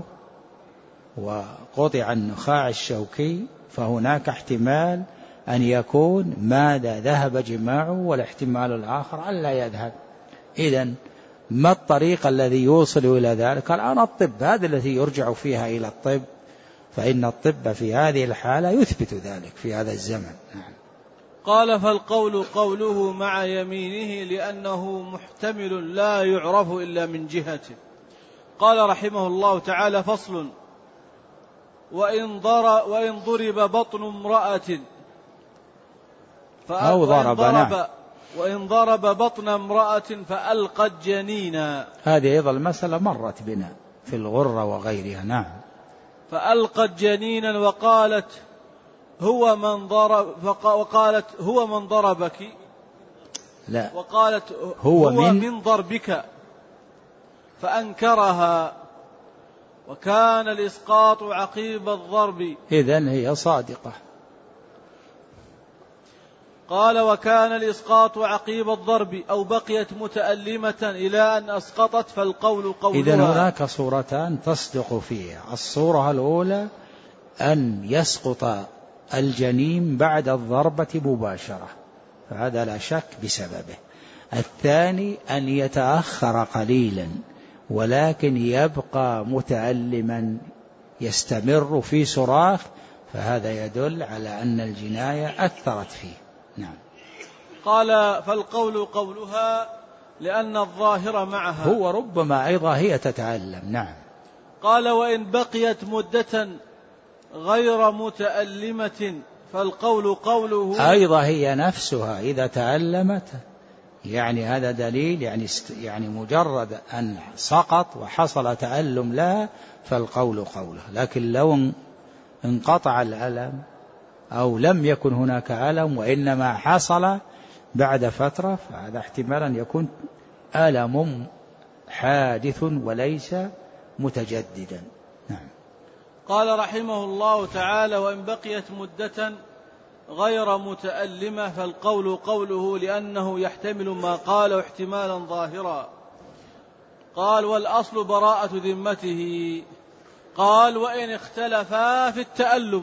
[SPEAKER 1] وقطع النخاع الشوكي فهناك احتمال أن يكون ماذا ذهب جماعه، والاحتمال الآخر ألا يذهب. إذن ما الطريق الذي يوصل إلى ذلك؟ الآن الطب، هذا الذي يرجع فيها إلى الطب، فإن الطب في هذه الحالة يثبت ذلك في هذا الزمن. نعم.
[SPEAKER 2] قال فالقول قوله مع يمينه لأنه محتمل لا يعرف إلا من جهته. قال رحمه الله تعالى: فصل: وإن ضرب, وإن ضرب بطن امرأة
[SPEAKER 1] أو ضرب,
[SPEAKER 2] وإن ضرب,
[SPEAKER 1] نعم.
[SPEAKER 2] وإن ضرب بطن امرأة فألقت جنينا.
[SPEAKER 1] هذه أيضا المسألة مرت بنا في الغرة وغيرها. نعم.
[SPEAKER 2] فألقت جنينا وقالت هو من ضرب وقالت هو من ضربك.
[SPEAKER 1] لا،
[SPEAKER 2] وقالت
[SPEAKER 1] هو,
[SPEAKER 2] هو
[SPEAKER 1] من,
[SPEAKER 2] من ضربك فأنكرها، وكان الإسقاط عقيب الضرب.
[SPEAKER 1] إذن هي صادقة.
[SPEAKER 2] قال: وكان الإسقاط عقيب الضرب أو بقيت متألمة إلى أن أسقطت فالقول قولها.
[SPEAKER 1] إذن هناك صورتان تصدق فيها. الصورة الأولى أن يسقط الجنين بعد الضربة مباشرة، فهذا لا شك بسببه. الثاني أن يتأخر قليلا ولكن يبقى متألما يستمر في صراخ، فهذا يدل على أن الجناية أثرت فيه. نعم.
[SPEAKER 2] قال: فالقول قولها لأن الظاهر معها.
[SPEAKER 1] هو ربما أيضا هي تتعلم. نعم.
[SPEAKER 2] قال: وإن بقيت مدة غير متألمة فالقول قوله.
[SPEAKER 1] أيضا هي نفسها إذا تعلمت، يعني هذا دليل، يعني يعني مجرد أن سقط وحصل تألم لها فالقول قوله. لكن لو انقطع الألم أو لم يكن هناك ألم وإنما حصل بعد فترة فهذا احتمال أن يكون ألم حادث وليس متجددا. نعم.
[SPEAKER 2] قال رحمه الله تعالى: وإن بقيت مدة غير متألمة فالقول قوله لأنه يحتمل ما قاله احتمالا ظاهرا. قال: والأصل براءة ذمته. قال: وإن اختلفا في التألم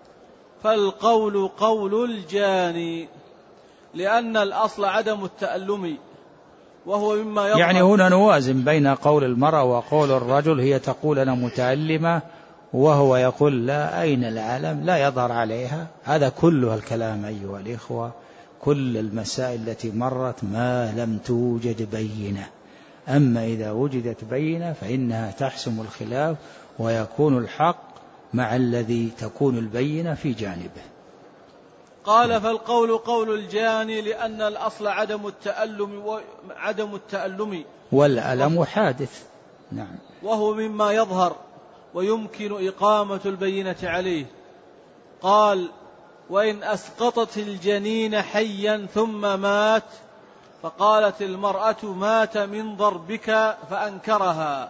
[SPEAKER 2] فالقول قول الجاني، لأن الأصل عدم التألم وهو مما يظهر.
[SPEAKER 1] يعني هنا نوازن بين قول المرأة وقول الرجل. هي تقول أنا متألمة وهو يقول لا، أين العلم؟ لا يظهر عليها. هذا كله الكلام أيها الإخوة، كل المسائل التي مرت ما لم توجد بينة. أما إذا وجدت بينة فإنها تحسم الخلاف ويكون الحق مع الذي تكون البينة في جانبه.
[SPEAKER 2] قال: فالقول قول الجاني لأن الأصل عدم التألم وعدم التألم
[SPEAKER 1] والألم حادث. نعم.
[SPEAKER 2] وهو مما يظهر ويمكن إقامة البينة عليه. قال: وإن أسقطت الجنين حيا ثم مات فقالت المرأة مات من ضربك فأنكرها،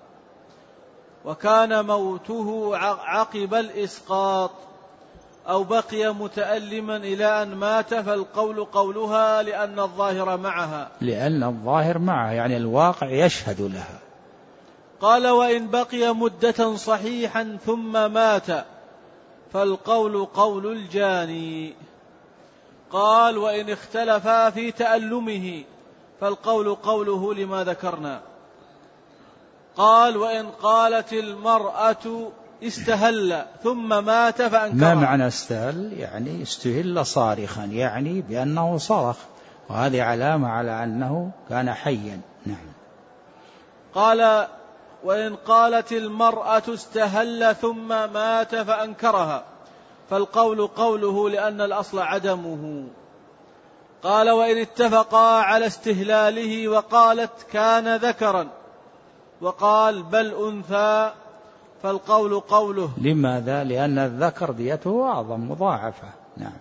[SPEAKER 2] وكان موته عقب الإسقاط أو بقي متألما إلى أن مات فالقول قولها لأن الظاهر معها.
[SPEAKER 1] لأن الظاهر معها يعني الواقع يشهد لها.
[SPEAKER 2] قال: وإن بقي مدة صحيحا ثم مات فالقول قول الجاني. قال: وإن اختلفا في تألمه فالقول قوله لما ذكرنا. قال: وإن قالت المرأة استهل ثم مات فأنكرها.
[SPEAKER 1] ما معنى استهل؟ يعني استهل صارخا، يعني بأنه صرخ، وهذه علامة على أنه كان حيا. نعم.
[SPEAKER 2] قال: وإن قالت المرأة استهل ثم مات فأنكرها فالقول قوله لأن الأصل عدمه. قال: وإن اتفقا على استهلاله وقالت كان ذكرا وقال بل أنثى فالقول قوله.
[SPEAKER 1] لماذا؟ لأن الذكر ديته أعظم مضاعفة. نعم.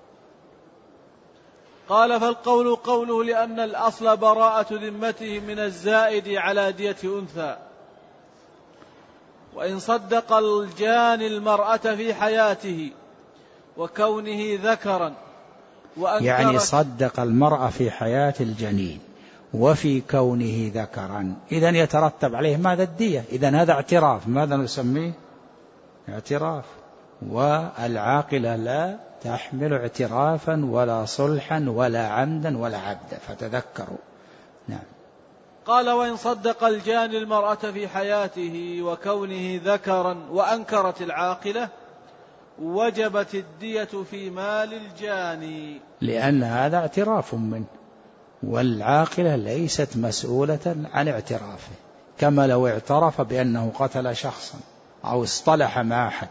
[SPEAKER 2] قال: فالقول قوله لأن الأصل براءة ذمته من الزائد على دية أنثى. وإن صدق الجاني المرأة في حياته وكونه ذكرا وأنكر.
[SPEAKER 1] يعني صدق المرأة في حياة الجنين وفي كونه ذكرا، إذن يترتب عليه ماذا؟ الدية. إذن هذا اعتراف. ماذا نسميه؟ اعتراف. والعاقلة لا تحمل اعترافا ولا صلحا ولا عمدا ولا عبدا، فتذكروا. نعم.
[SPEAKER 2] قال: وإن صدق الجاني المرأة في حياته وكونه ذكرا وأنكرت العاقلة وجبت الدية في مال الجاني،
[SPEAKER 1] لأن هذا اعتراف منه، والعاقلة ليست مسؤولة عن اعترافه، كما لو اعترف بأنه قتل شخصا أو اصطلح مع أحد.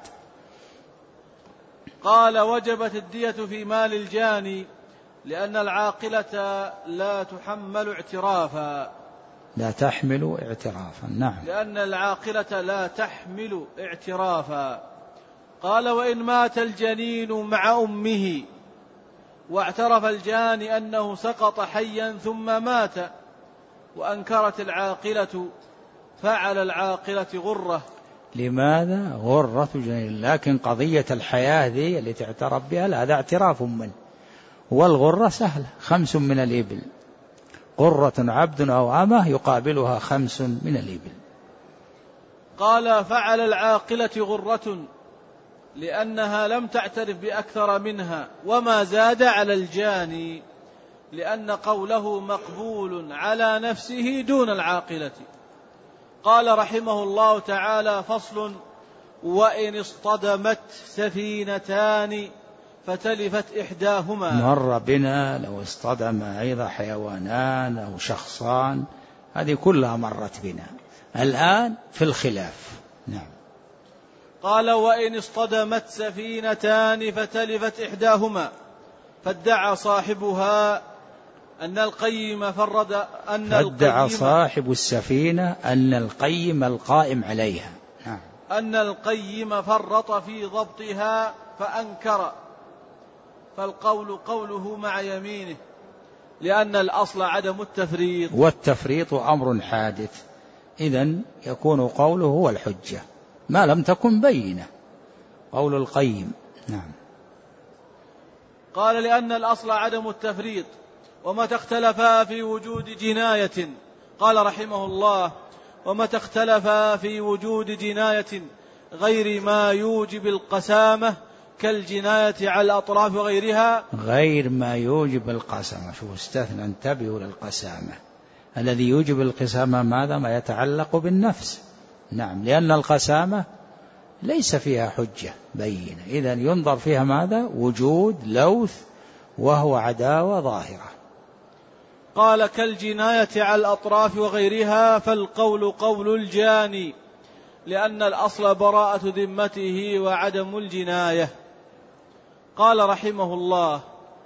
[SPEAKER 2] قال وجبت الدية في مال الجاني لأن العاقلة لا تحمل اعترافا
[SPEAKER 1] لا تحمل اعترافا. نعم.
[SPEAKER 2] لأن العاقلة لا تحمل اعترافا. قال وإن مات الجنين مع أمه واعترف الجاني أنه سقط حيا ثم مات وأنكرت العاقلة فعل العاقلة غرة.
[SPEAKER 1] لماذا غرة جنين؟ لكن قضية الحياة ذي اللي تعترف بها هذا اعتراف منه، والغرة سهلة، خمس من الإبل، غرة عبد أو أمة يقابلها خمس من الإبل.
[SPEAKER 2] قال فعل العاقلة غرة لأنها لم تعترف بأكثر منها، وما زاد على الجاني لأن قوله مقبول على نفسه دون العاقلة. قال رحمه الله تعالى فصل وإن اصطدمت سفينتان فتلفت إحداهما.
[SPEAKER 1] مر بنا لو اصطدم أيضا حيوانان أو شخصان، هذه كلها مرت بنا، الآن في الخلاف. نعم.
[SPEAKER 2] قال وإن اصطدمت سفينتان فتلفت إحداهما فادعى صاحبها أن القيم فرد أن
[SPEAKER 1] فادعى صاحب السفينة أن القيم القائم عليها نعم.
[SPEAKER 2] أن القيم فرط في ضبطها فأنكر، فالقول قوله مع يمينه لأن الأصل عدم التفريط،
[SPEAKER 1] والتفريط أمر حادث، إذن يكون قوله هو الحجة ما لم تكن بينة، قول القيم. نعم.
[SPEAKER 2] قال لأن الأصل عدم التفريط ومتى اختلفا في وجود جناية، قال رحمه الله ومتى اختلفا في وجود جناية غير ما يوجب القسامة كالجناية على الأطراف وغيرها.
[SPEAKER 1] غير ما يوجب القسامة، شو استثنى، انتبهوا للقسامة، الذي يوجب القسامة ماذا؟ ما يتعلق بالنفس. نعم، لأن القسامة ليس فيها حجة بينة، إذن ينظر فيها ماذا؟ وجود لوث وهو عداوة ظاهرة.
[SPEAKER 2] قال كالجناية على الأطراف وغيرها فالقول قول الجاني لأن الأصل براءة ذمته وعدم الجناية. قال رحمه الله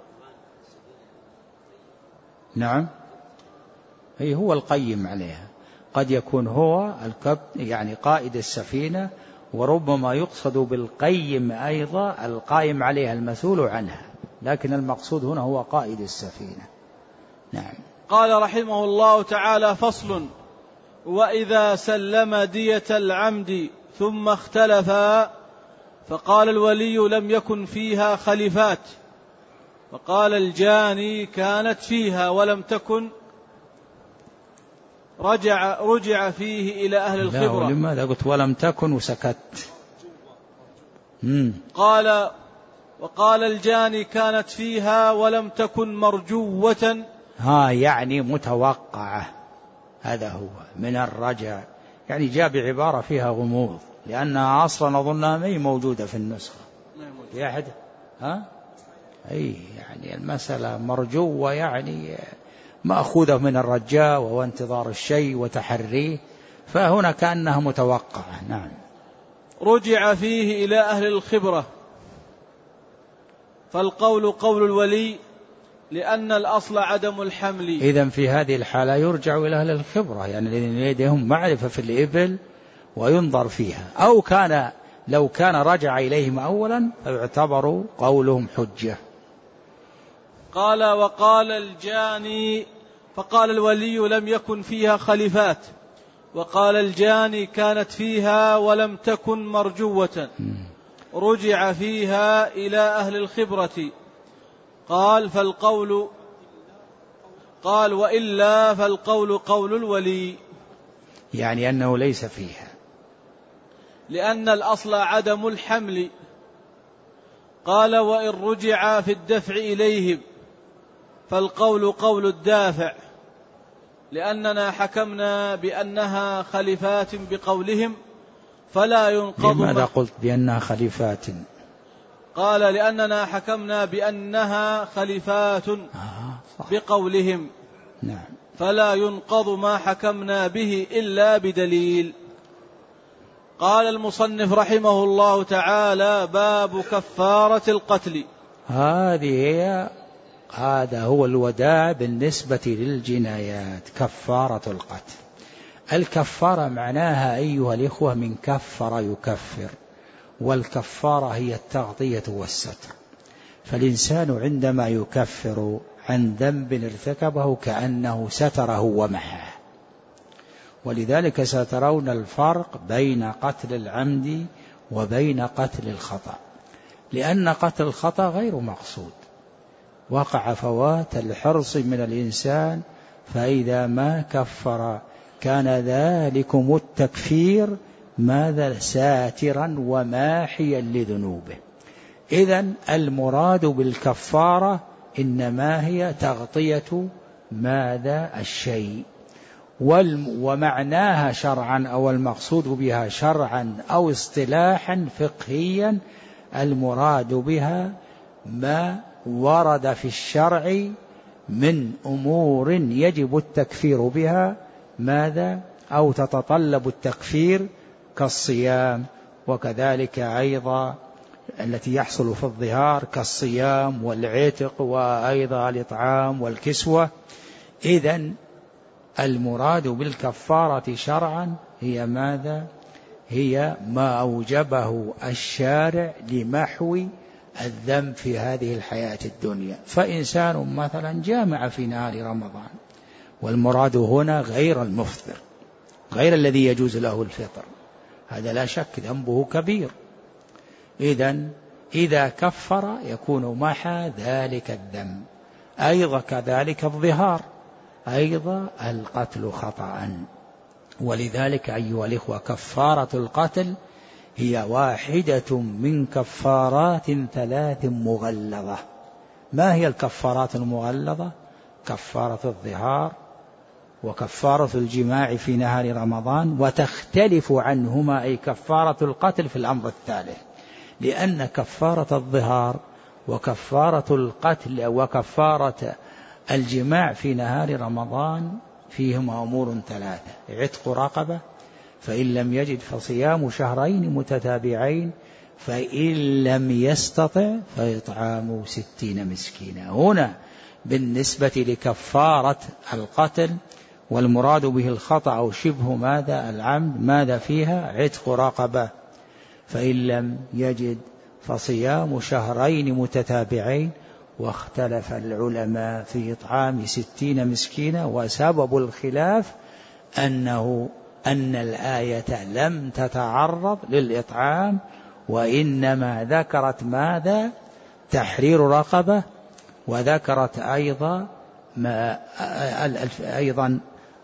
[SPEAKER 1] نعم، أي هو القيم عليها، قد يكون هو الكب يعني قائد السفينة، وربما يقصد بالقيم أيضا القائم عليها المسؤول عنها، لكن المقصود هنا هو قائد السفينة. نعم.
[SPEAKER 2] قال رحمه الله تعالى فصل وإذا سلم دية العمد ثم اختلفا فقال الولي لم يكن فيها خليفات فقال الجاني كانت فيها ولم تكن، رجع, رجع فيه إلى أهل الخبرة.
[SPEAKER 1] لماذا قلت ولم تكن وسكت؟ مم.
[SPEAKER 2] قال وقال الجاني كانت فيها ولم تكن مرجوة،
[SPEAKER 1] ها يعني متوقعة، هذا هو من الرجع، يعني جاء بعبارة فيها غموض لأنها أصلا أظنها ما هي موجودة في النسخة في أحد. ها أي يعني المسألة مرجوة يعني مأخوذة من الرجاء وهو انتظار الشيء وتحريه، فهنا كأنها متوقعة. نعم.
[SPEAKER 2] رجع فيه إلى أهل الخبرة فالقول قول الولي لأن الأصل عدم الحمل.
[SPEAKER 1] إذن في هذه الحالة يرجع إلى أهل الخبرة، يعني الذين لديهم معرفة في الإبل وينظر فيها، أو كان لو كان رجع إليهم أولا فيعتبروا قولهم حجة.
[SPEAKER 2] قال وقال الجاني فقال الولي لم يكن فيها خليفات وقال الجاني كانت فيها ولم تكن مرجوة، رجع فيها إلى أهل الخبرة. قال فالقول قال وإلا فالقول قول الولي،
[SPEAKER 1] يعني أنه ليس فيها
[SPEAKER 2] لأن الأصل عدم الحمل. قال وإن رجع في الدفع إليهم فالقول قول الدافع لأننا حكمنا بأنها خليفات بقولهم فلا ينقض.
[SPEAKER 1] لماذا قلت بأنها خليفات؟
[SPEAKER 2] قال لأننا حكمنا بأنها خليفات
[SPEAKER 1] آه
[SPEAKER 2] بقولهم.
[SPEAKER 1] نعم.
[SPEAKER 2] فلا ينقض ما حكمنا به إلا بدليل. قال المصنف رحمه الله تعالى: باب كفارة القتل.
[SPEAKER 1] هذه هي هذا هو الوداع بالنسبة للجنايات، كفارة القتل. الكفارة معناها أيها الإخوة من كفر يكفر، والكفارة هي التغطية والستر. فالإنسان عندما يكفر عن ذنب ارتكبه كأنه ستره ومحاه. ولذلك سترون الفرق بين قتل العمد وبين قتل الخطأ، لأن قتل الخطأ غير مقصود، وقع فوات الحرص من الإنسان، فإذا ما كفر كان ذلكم التكفير ماذا ساترا وماحيا لذنوبه. إذن المراد بالكفارة إنما هي تغطية ماذا الشيء، ومعناها شرعا أو المقصود بها شرعا أو اصطلاحا فقهيا المراد بها ما ورد في الشرع من أمور يجب التكفير بها ماذا أو تتطلب التكفير كالصيام، وكذلك أيضا التي يحصل في الظهار كالصيام والعتق وأيضا الإطعام والكسوة. إذن المراد بالكفارة شرعا هي ماذا؟ هي ما أوجبه الشارع لمحو الذنب في هذه الحياة الدنيا. فإنسان مثلا جامع في نهار رمضان، والمراد هنا غير المفطر، غير الذي يجوز له الفطر، هذا لا شك ذنبه كبير. إذن إذا كفر يكون محى ذلك الذنب. أيضا كذلك الظهار، أيضا القتل خطأ. ولذلك أيها الإخوة كفارة القتل هي واحدة من كفارات ثلاث مغلظة. ما هي الكفارات المغلظة؟ كفارة الظهار وكفارة الجماع في نهار رمضان، وتختلف عنهما أي كفارة القتل في الأمر الثالث، لأن كفارة الظهار وكفارة القتل وكفارة الجماع في نهار رمضان فيهما أمور ثلاثة: عتق رقبة، فإن لم يجد فصيام شهرين متتابعين، فإن لم يستطع فإطعام ستين مسكينا. هنا بالنسبة لكفارة القتل والمراد به الخطأ أو شبه ماذا العمد، ماذا فيها؟ عتق رقبة، فإن لم يجد فصيام شهرين متتابعين. واختلف العلماء في إطعام ستين مسكينا، وسبب الخلاف أنه أن الآية لم تتعرض للإطعام، وإنما ذكرت ماذا؟ تحرير رقبة، وذكرت أيضا ما أيضا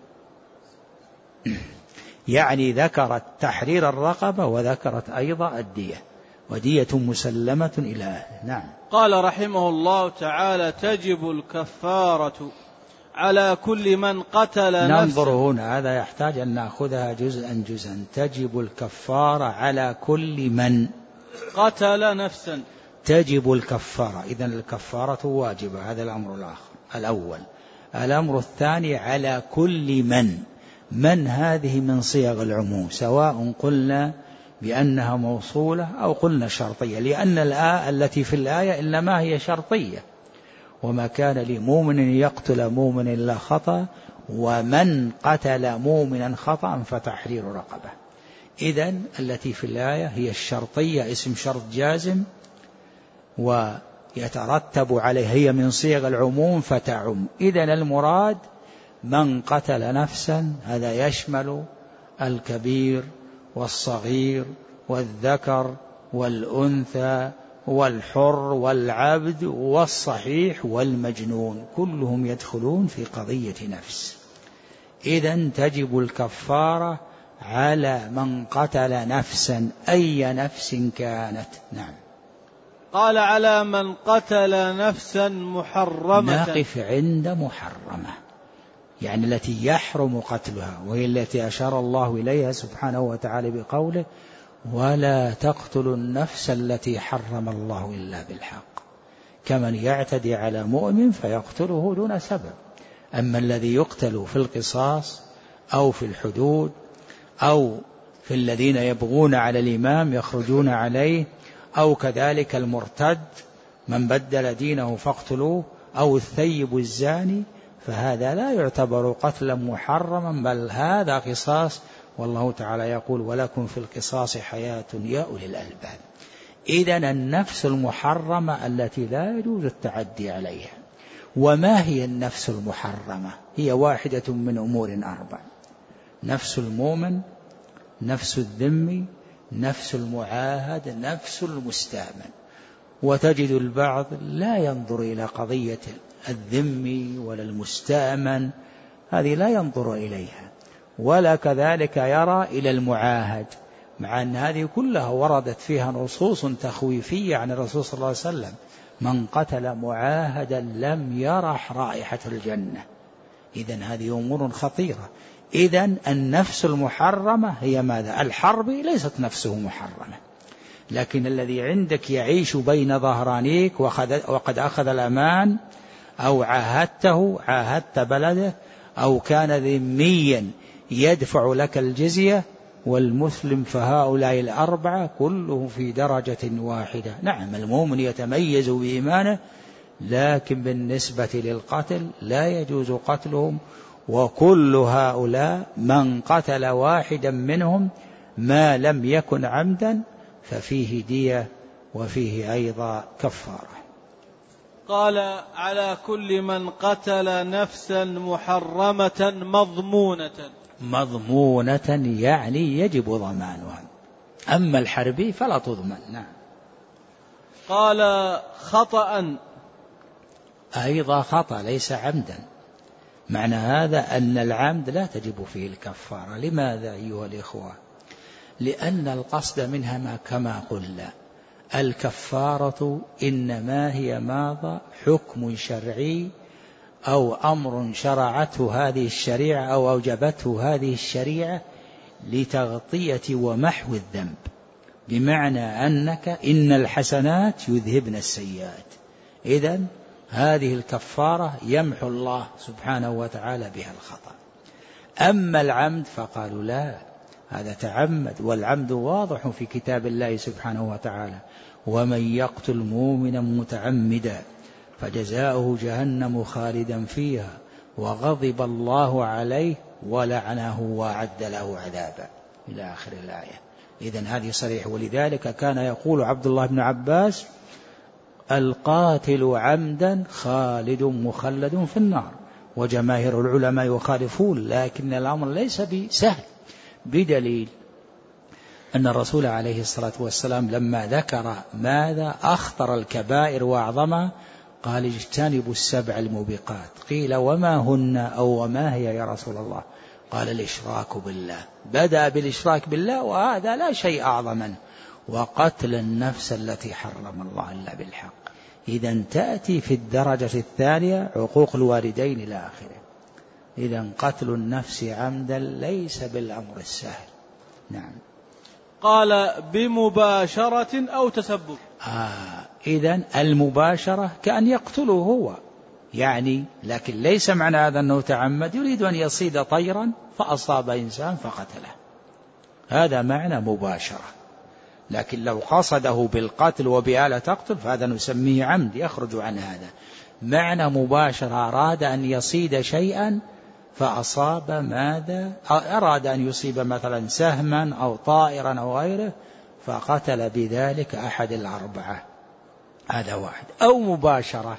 [SPEAKER 1] يعني ذكرت تحرير الرقبة، وذكرت أيضا الدية، ودية مسلمة إلى أهله. نعم.
[SPEAKER 2] قال رحمه الله تعالى: تجب الكفارة على كل من قتل نفسا.
[SPEAKER 1] ننظر هنا، هذا يحتاج أن نأخذها جزءا جزءا. تجب الكفارة على كل من
[SPEAKER 2] قتل نفسا.
[SPEAKER 1] تجب الكفارة، إذن الكفارة واجبة، هذا الأمر الآخر الأول. الأمر الثاني على كل من، من هذه من صيغ العموم، سواء قلنا بأنها موصولة أو قلنا شرطية، لأن الآية التي في الآية إنما هي شرطية: وما كان لمؤمن يقتل مؤمن إلا خطأ، ومن قتل مؤمنا خطأ فتحرير رقبة. إذن التي في الآية هي الشرطية، اسم شرط جازم، ويترتب عليه، هي من صيغ العموم فتعم. إذن المراد من قتل نفسا، هذا يشمل الكبير والصغير والذكر والأنثى والحر والعبد والصحيح والمجنون، كلهم يدخلون في قضية نفس. إذن تجب الكفارة على من قتل نفسا، أي نفس كانت. نعم.
[SPEAKER 2] قال: على من قتل نفسا محرمة.
[SPEAKER 1] نقف عند محرمة، يعني التي يحرم قتلها، وهي التي أشار الله إليها سبحانه وتعالى بقوله: ولا تقتلوا النفس التي حرم الله إلا بالحق، كمن يعتدي على مؤمن فيقتله دون سبب. أما الذي يقتل في القصاص أو في الحدود أو في الذين يبغون على الإمام يخرجون عليه، أو كذلك المرتد من بدل دينه فاقتلوه، أو الثيب الزاني، فهذا لا يعتبر قتلا محرما، بل هذا قصاص. والله تعالى يقول ولكم في القصاص حياة يا أولي الألباب. إذن النفس المحرمة التي لا يجوز التعدي عليها. وما هي النفس المحرمة؟ هي واحدة من أمور أربع: نفس المؤمن، نفس الذمي، نفس المعاهد، نفس المستأمن. وتجد البعض لا ينظر إلى قضية الذمي ولا المستأمن، هذه لا ينظر إليها، ولا كذلك يرى إلى المعاهد، مع أن هذه كلها وردت فيها نصوص تخويفية عن الرسول صلى الله عليه وسلم: من قتل معاهدا لم يرح رائحة الجنة. إذن هذه أمور خطيرة. إذن النفس المحرمة هي ماذا؟ الحرب ليست نفسه محرمة، لكن الذي عندك يعيش بين ظهرانيك وقد أخذ الأمان، أو عاهدته، عاهدت بلده، أو كان ذميا يدفع لك الجزية، والمسلم، فهؤلاء الأربعة كلهم في درجة واحدة. نعم المؤمن يتميز بإيمانه، لكن بالنسبة للقتل لا يجوز قتلهم. وكل هؤلاء من قتل واحدا منهم ما لم يكن عمدا ففيه دية وفيه أيضا كفارة.
[SPEAKER 2] قال: على كل من قتل نفسا محرمة مضمونة.
[SPEAKER 1] مضمونة يعني يجب ضمانها، أما الحربي فلا تضمن. نعم.
[SPEAKER 2] قال: خطأ
[SPEAKER 1] أيضا خطأ ليس عمدا. معنى هذا أن العمد لا تجب فيه الكفارة. لماذا أيها الإخوة؟ لأن القصد منها ما كما قلنا، الكفارة إنما هي ماذا؟ حكم شرعي أو أمر شرعته هذه الشريعة أو أوجبته هذه الشريعة لتغطية ومحو الذنب، بمعنى أنك إن الحسنات يذهبن السيئات. إذن هذه الكفارة يمحو الله سبحانه وتعالى بها الخطأ. أما العمد فقالوا لا، هذا تعمد، والعمد واضح في كتاب الله سبحانه وتعالى: ومن يقتل مؤمنا متعمدا فجزاؤه جهنم خالدا فيها وغضب الله عليه ولعنه وأعد له عذابا، إلى آخر الآية. إذن هذه صريح. ولذلك كان يقول عبد الله بن عباس: القاتل عمدا خالد مخلد في النار. وجماهير العلماء يخالفون، لكن الأمر ليس بسهل، بدليل أن الرسول عليه الصلاة والسلام لما ذكر ماذا أخطر الكبائر وأعظمها قال: اجتنبوا السبع الموبقات. قيل: وما هن أو وما هي يا رسول الله؟ قال: الإشراك بالله. بدأ بالإشراك بالله، وهذا لا شيء أعظم منه، وقتل النفس التي حرم الله إلا بالحق. إذن تأتي في الدرجة الثانية عقوق الوالدين إلى آخره. إذن قتل النفس عمدا ليس بالأمر السهل. نعم.
[SPEAKER 2] قال: بمباشرة أو تسبب.
[SPEAKER 1] آه إذن المباشرة كأن يقتله هو يعني، لكن ليس معنى هذا أنه تعمد، يريد أن يصيد طيرا فأصاب إنسان فقتله، هذا معنى مباشرة. لكن لو قصده بالقتل وبآلة تقتل فهذا نسميه عمد، يخرج عن هذا. معنى مباشرة أراد أن يصيد شيئا فأصاب ماذا؟ أراد أن يصيب مثلا سهما أو طائرا أو غيره فقتل بذلك أحد الأربعة، هذا واحد. أو مباشرة،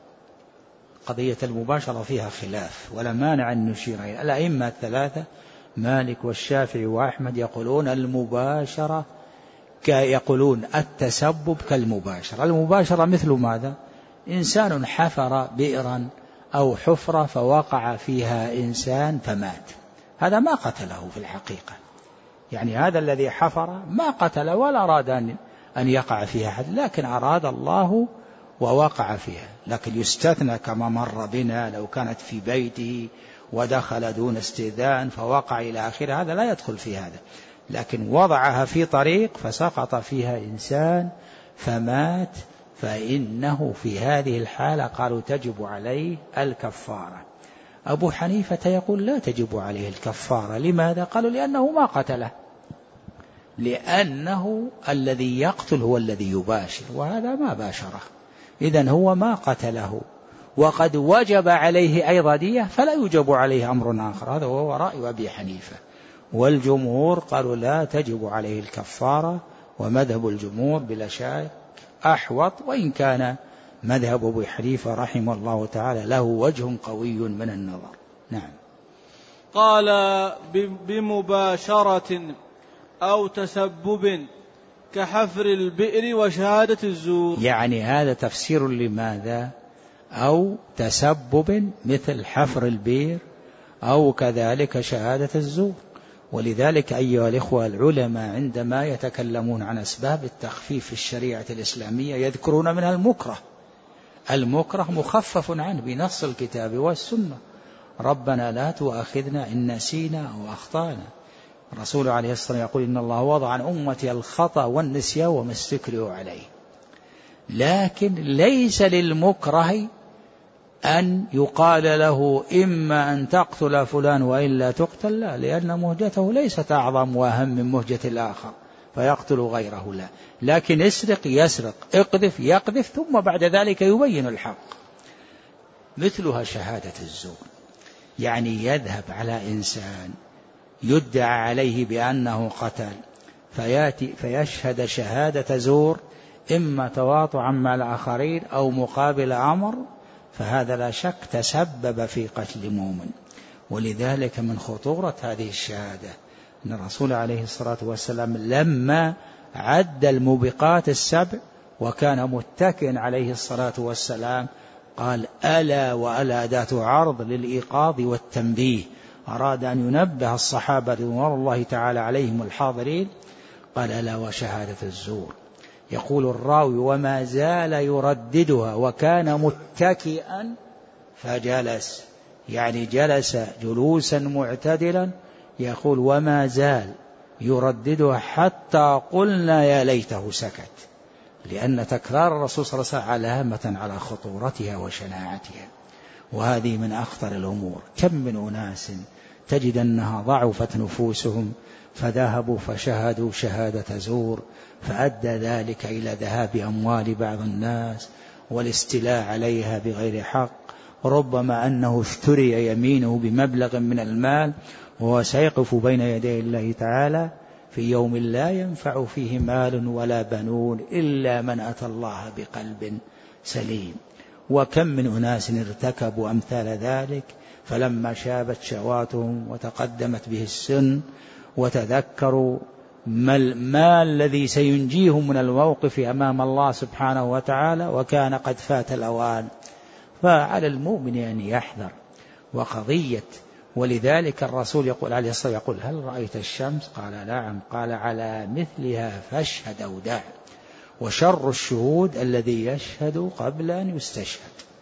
[SPEAKER 1] قضية المباشرة فيها خلاف ولا مانع أن نشير إليه. الأئمة الثلاثة مالك والشافعي وأحمد يقولون المباشرة يقولون التسبب كالمباشرة. المباشرة مثل ماذا؟ إنسان حفر بئرا أو حفرة فوقع فيها إنسان فمات، هذا ما قتله في الحقيقة، يعني هذا الذي حفر ما قتل ولا أراد أن يقع فيها أحد، لكن أراد الله ووقع فيها. لكن يستثنى كما مر بنا لو كانت في بيته ودخل دون استئذان فوقع إلى آخره، هذا لا يدخل في هذا. لكن وضعها في طريق فسقط فيها إنسان فمات، فإنه في هذه الحالة قالوا تجب عليه الكفارة. أبو حنيفة يقول لا تجب عليه الكفارة. لماذا؟ قالوا لأنه ما قتله، لأنه الذي يقتل هو الذي يباشر، وهذا ما باشره، إذن هو ما قتله، وقد وجب عليه أيضا دية، فلا يوجب عليه أمر آخر. هذا هو رأي أبي حنيفة. والجمهور قالوا لا تجب عليه الكفارة، ومذهب الجمهور بلا شك أحوط، وإن كان مذهب أبي حنيفة رحمه الله تعالى له وجه قوي من النظر. نعم.
[SPEAKER 2] قال بمباشرة أو تسبب كحفر البئر وشهادة الزور.
[SPEAKER 1] يعني هذا تفسير لماذا؟ أو تسبب مثل حفر البئر أو كذلك شهادة الزور. ولذلك أيها الإخوة العلماء عندما يتكلمون عن أسباب التخفيف في الشريعة الإسلامية يذكرون منها المكره. المكره مخفف عنه بنص الكتاب والسنة. ربنا لا تؤاخذنا إن نسينا أو أخطأنا. الرسول عليه الصلاة والسلام يقول إن الله وضع عن أمتي الخطأ والنسيان وما استكرهوا عليه. لكن ليس للمكره أن يقال له إما أن تقتل فلان وإلا تقتل، لا، لأن مهجته ليست أعظم وأهم من مهجة الآخر فيقتل غيره، لا، لكن اسرق يسرق، اقذف يقذف، ثم بعد ذلك يبين الحق. مثلها شهادة الزور، يعني يذهب على إنسان يدعى عليه بأنه قتل فياتي فيشهد شهادة زور، إما تواطعا مع الآخرين أو مقابل أمر، فهذا لا شك تسبب في قتل مؤمن. ولذلك من خطورة هذه الشهادة أن الرسول عليه الصلاة والسلام لما عد الموبقات السبع وكان متكئا عليه الصلاة والسلام قال ألا وألا أداة عرض للإيقاظ والتنبيه، أراد أن ينبه الصحابة رضوان الله تعالى عليهم الحاضرين، قال ألا وشهادة الزور. يقول الراوي وما زال يرددها وكان متكئا فجلس، يعني جلس جلوسا معتدلا، يقول وما زال يرددها حتى قلنا يا ليته سكت، لأن تكرار الرسول صلى الله عليه وسلم علامة على خطورتها وشناعتها. وهذه من أخطر الأمور. كم من أناس تجد أنها ضعفت نفوسهم فذهبوا فشهدوا شهادة زور، فأدى ذلك إلى ذهاب أموال بعض الناس والاستيلاء عليها بغير حق، ربما أنه اشتري يمينه بمبلغ من المال وهو سيقف بين يدي الله تعالى في يوم لا ينفع فيه مال ولا بنون إلا من أتى الله بقلب سليم. وكم من أناس ارتكبوا أمثال ذلك فلما شابت شهواتهم وتقدمت به السن وتذكروا ما الذي سينجيهم من الموقف أمام الله سبحانه وتعالى وكان قد فات الأوان. فعلى المؤمن أن يحذر. وقضية ولذلك الرسول يقول عليه الصلاة والسلام يقول هل رأيت الشمس؟ قال نعم. قال على مثلها فاشهد أو دع. وشر الشهود الذي يشهد قبل أن يستشهد.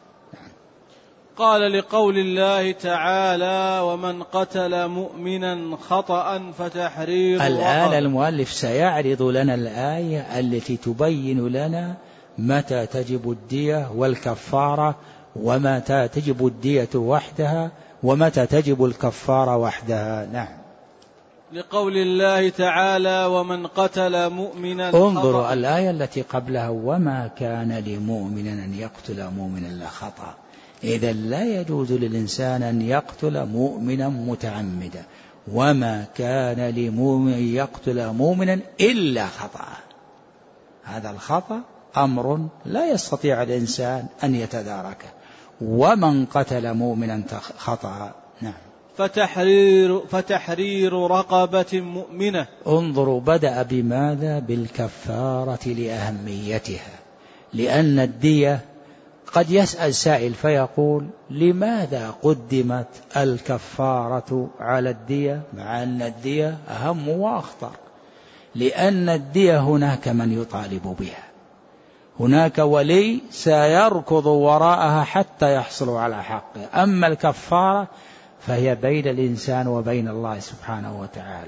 [SPEAKER 2] قال لقول الله تعالى ومن قتل مؤمنا خطأ فتحرير.
[SPEAKER 1] الآن المؤلف سيعرض لنا الآية التي تبين لنا متى تجب الدية والكفارة، ومتى تجب الدية وحدها، ومتى تجب الكفارة وحدها. نعم.
[SPEAKER 2] لقول الله تعالى ومن قتل مؤمنا.
[SPEAKER 1] انظروا الآية التي قبلها وما كان لمؤمن أن يقتل مؤمنا خطأ. إذا لا يجوز للإنسان أن يقتل مؤمنا متعمدا، وما كان لمؤمن يقتل مؤمنا إلا خطأ. هذا الخطأ أمر لا يستطيع الإنسان أن يتداركه. ومن قتل مؤمنا خطأ. نعم.
[SPEAKER 2] فتحرير, فتحرير رقبة مؤمنة.
[SPEAKER 1] انظروا بدأ بماذا؟ بالكفارة لأهميتها، لأن الدية قد يسأل سائل فيقول لماذا قدمت الكفارة على الدية مع أن الدية أهم وأخطر؟ لأن الدية هناك من يطالب بها، هناك ولي سيركض وراءها حتى يحصل على حقه. أما الكفارة فهي بين الإنسان وبين الله سبحانه وتعالى،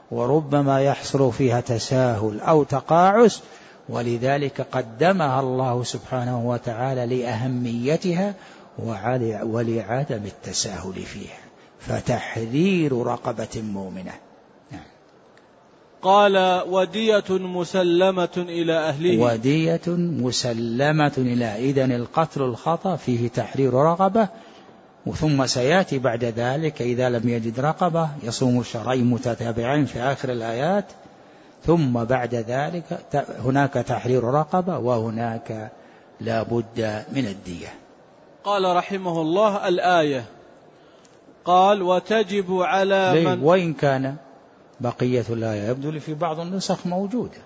[SPEAKER 1] وربما يحصل فيها تساهل أو تقاعس، ولذلك قدمها الله سبحانه وتعالى لأهميتها ولعدم التساهل فيها، فتحرير رقبة مؤمنة. نعم.
[SPEAKER 2] قال ودية مسلمة إلى أهله.
[SPEAKER 1] ودية مسلمة إلى، إذن القتل الخطأ فيه تحرير رقبة، ثم سيأتي بعد ذلك إذا لم يجد رقبة يصوم شهرين متتابعين في آخر الآيات، ثم بعد ذلك هناك تحرير رقبة وهناك لا بد من الدية.
[SPEAKER 2] قال رحمه الله الآية قال وتجب على من،
[SPEAKER 1] وإن كان بقية الآية يبدو لي في بعض النسخ موجودة.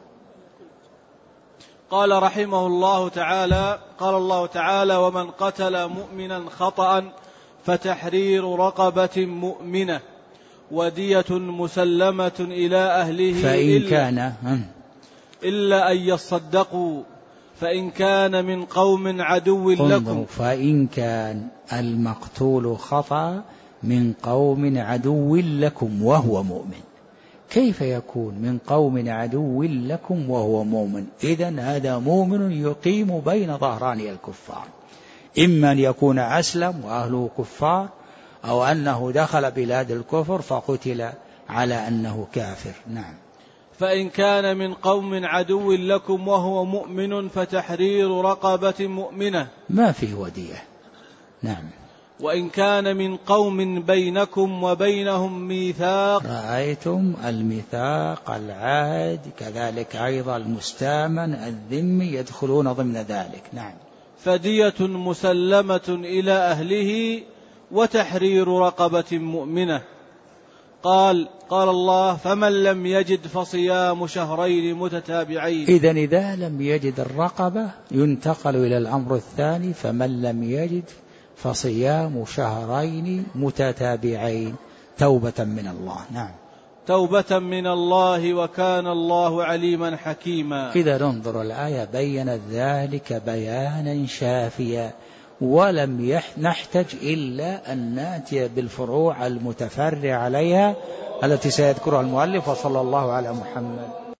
[SPEAKER 2] قال رحمه الله تعالى قال الله تعالى ومن قتل مؤمنا خطأ فتحرير رقبة مؤمنة ودية مسلمة إلى أهله
[SPEAKER 1] فإن
[SPEAKER 2] إلا,
[SPEAKER 1] كان
[SPEAKER 2] إلا أن يصدقوا فإن كان من قوم عدو لكم.
[SPEAKER 1] فإن كان المقتول خطأ من قوم عدو لكم وهو مؤمن، كيف يكون من قوم عدو لكم وهو مؤمن؟ إذن هذا مؤمن يقيم بين ظهراني الكفار، إما أن يكون أسلم وأهله كفار، أو أنه دخل بلاد الكفر فقتل على أنه كافر. نعم.
[SPEAKER 2] فإن كان من قوم عدو لكم وهو مؤمن فتحرير رقبة مؤمنة
[SPEAKER 1] ما فيه ودية. نعم.
[SPEAKER 2] وإن كان من قوم بينكم وبينهم ميثاق.
[SPEAKER 1] رأيتم الميثاق العهد، كذلك أيضا المستامن الذمي يدخلون ضمن ذلك. نعم.
[SPEAKER 2] فدية مسلمة إلى أهله وتحرير رقبة مؤمنة. قال قال الله فمن لم يجد فصيام شهرين متتابعين.
[SPEAKER 1] إذن إذا لم يجد الرقبة ينتقل إلى الأمر الثاني، فمن لم يجد فصيام شهرين متتابعين توبة من الله. نعم.
[SPEAKER 2] توبة من الله وكان الله عليما حكيما.
[SPEAKER 1] إذا ننظر الآية بيّنت ذلك بيانا شافيا، ولم نحتج إلا أن نأتي بالفروع المتفرع عليها التي سيذكرها المؤلف، وصلى الله على محمد.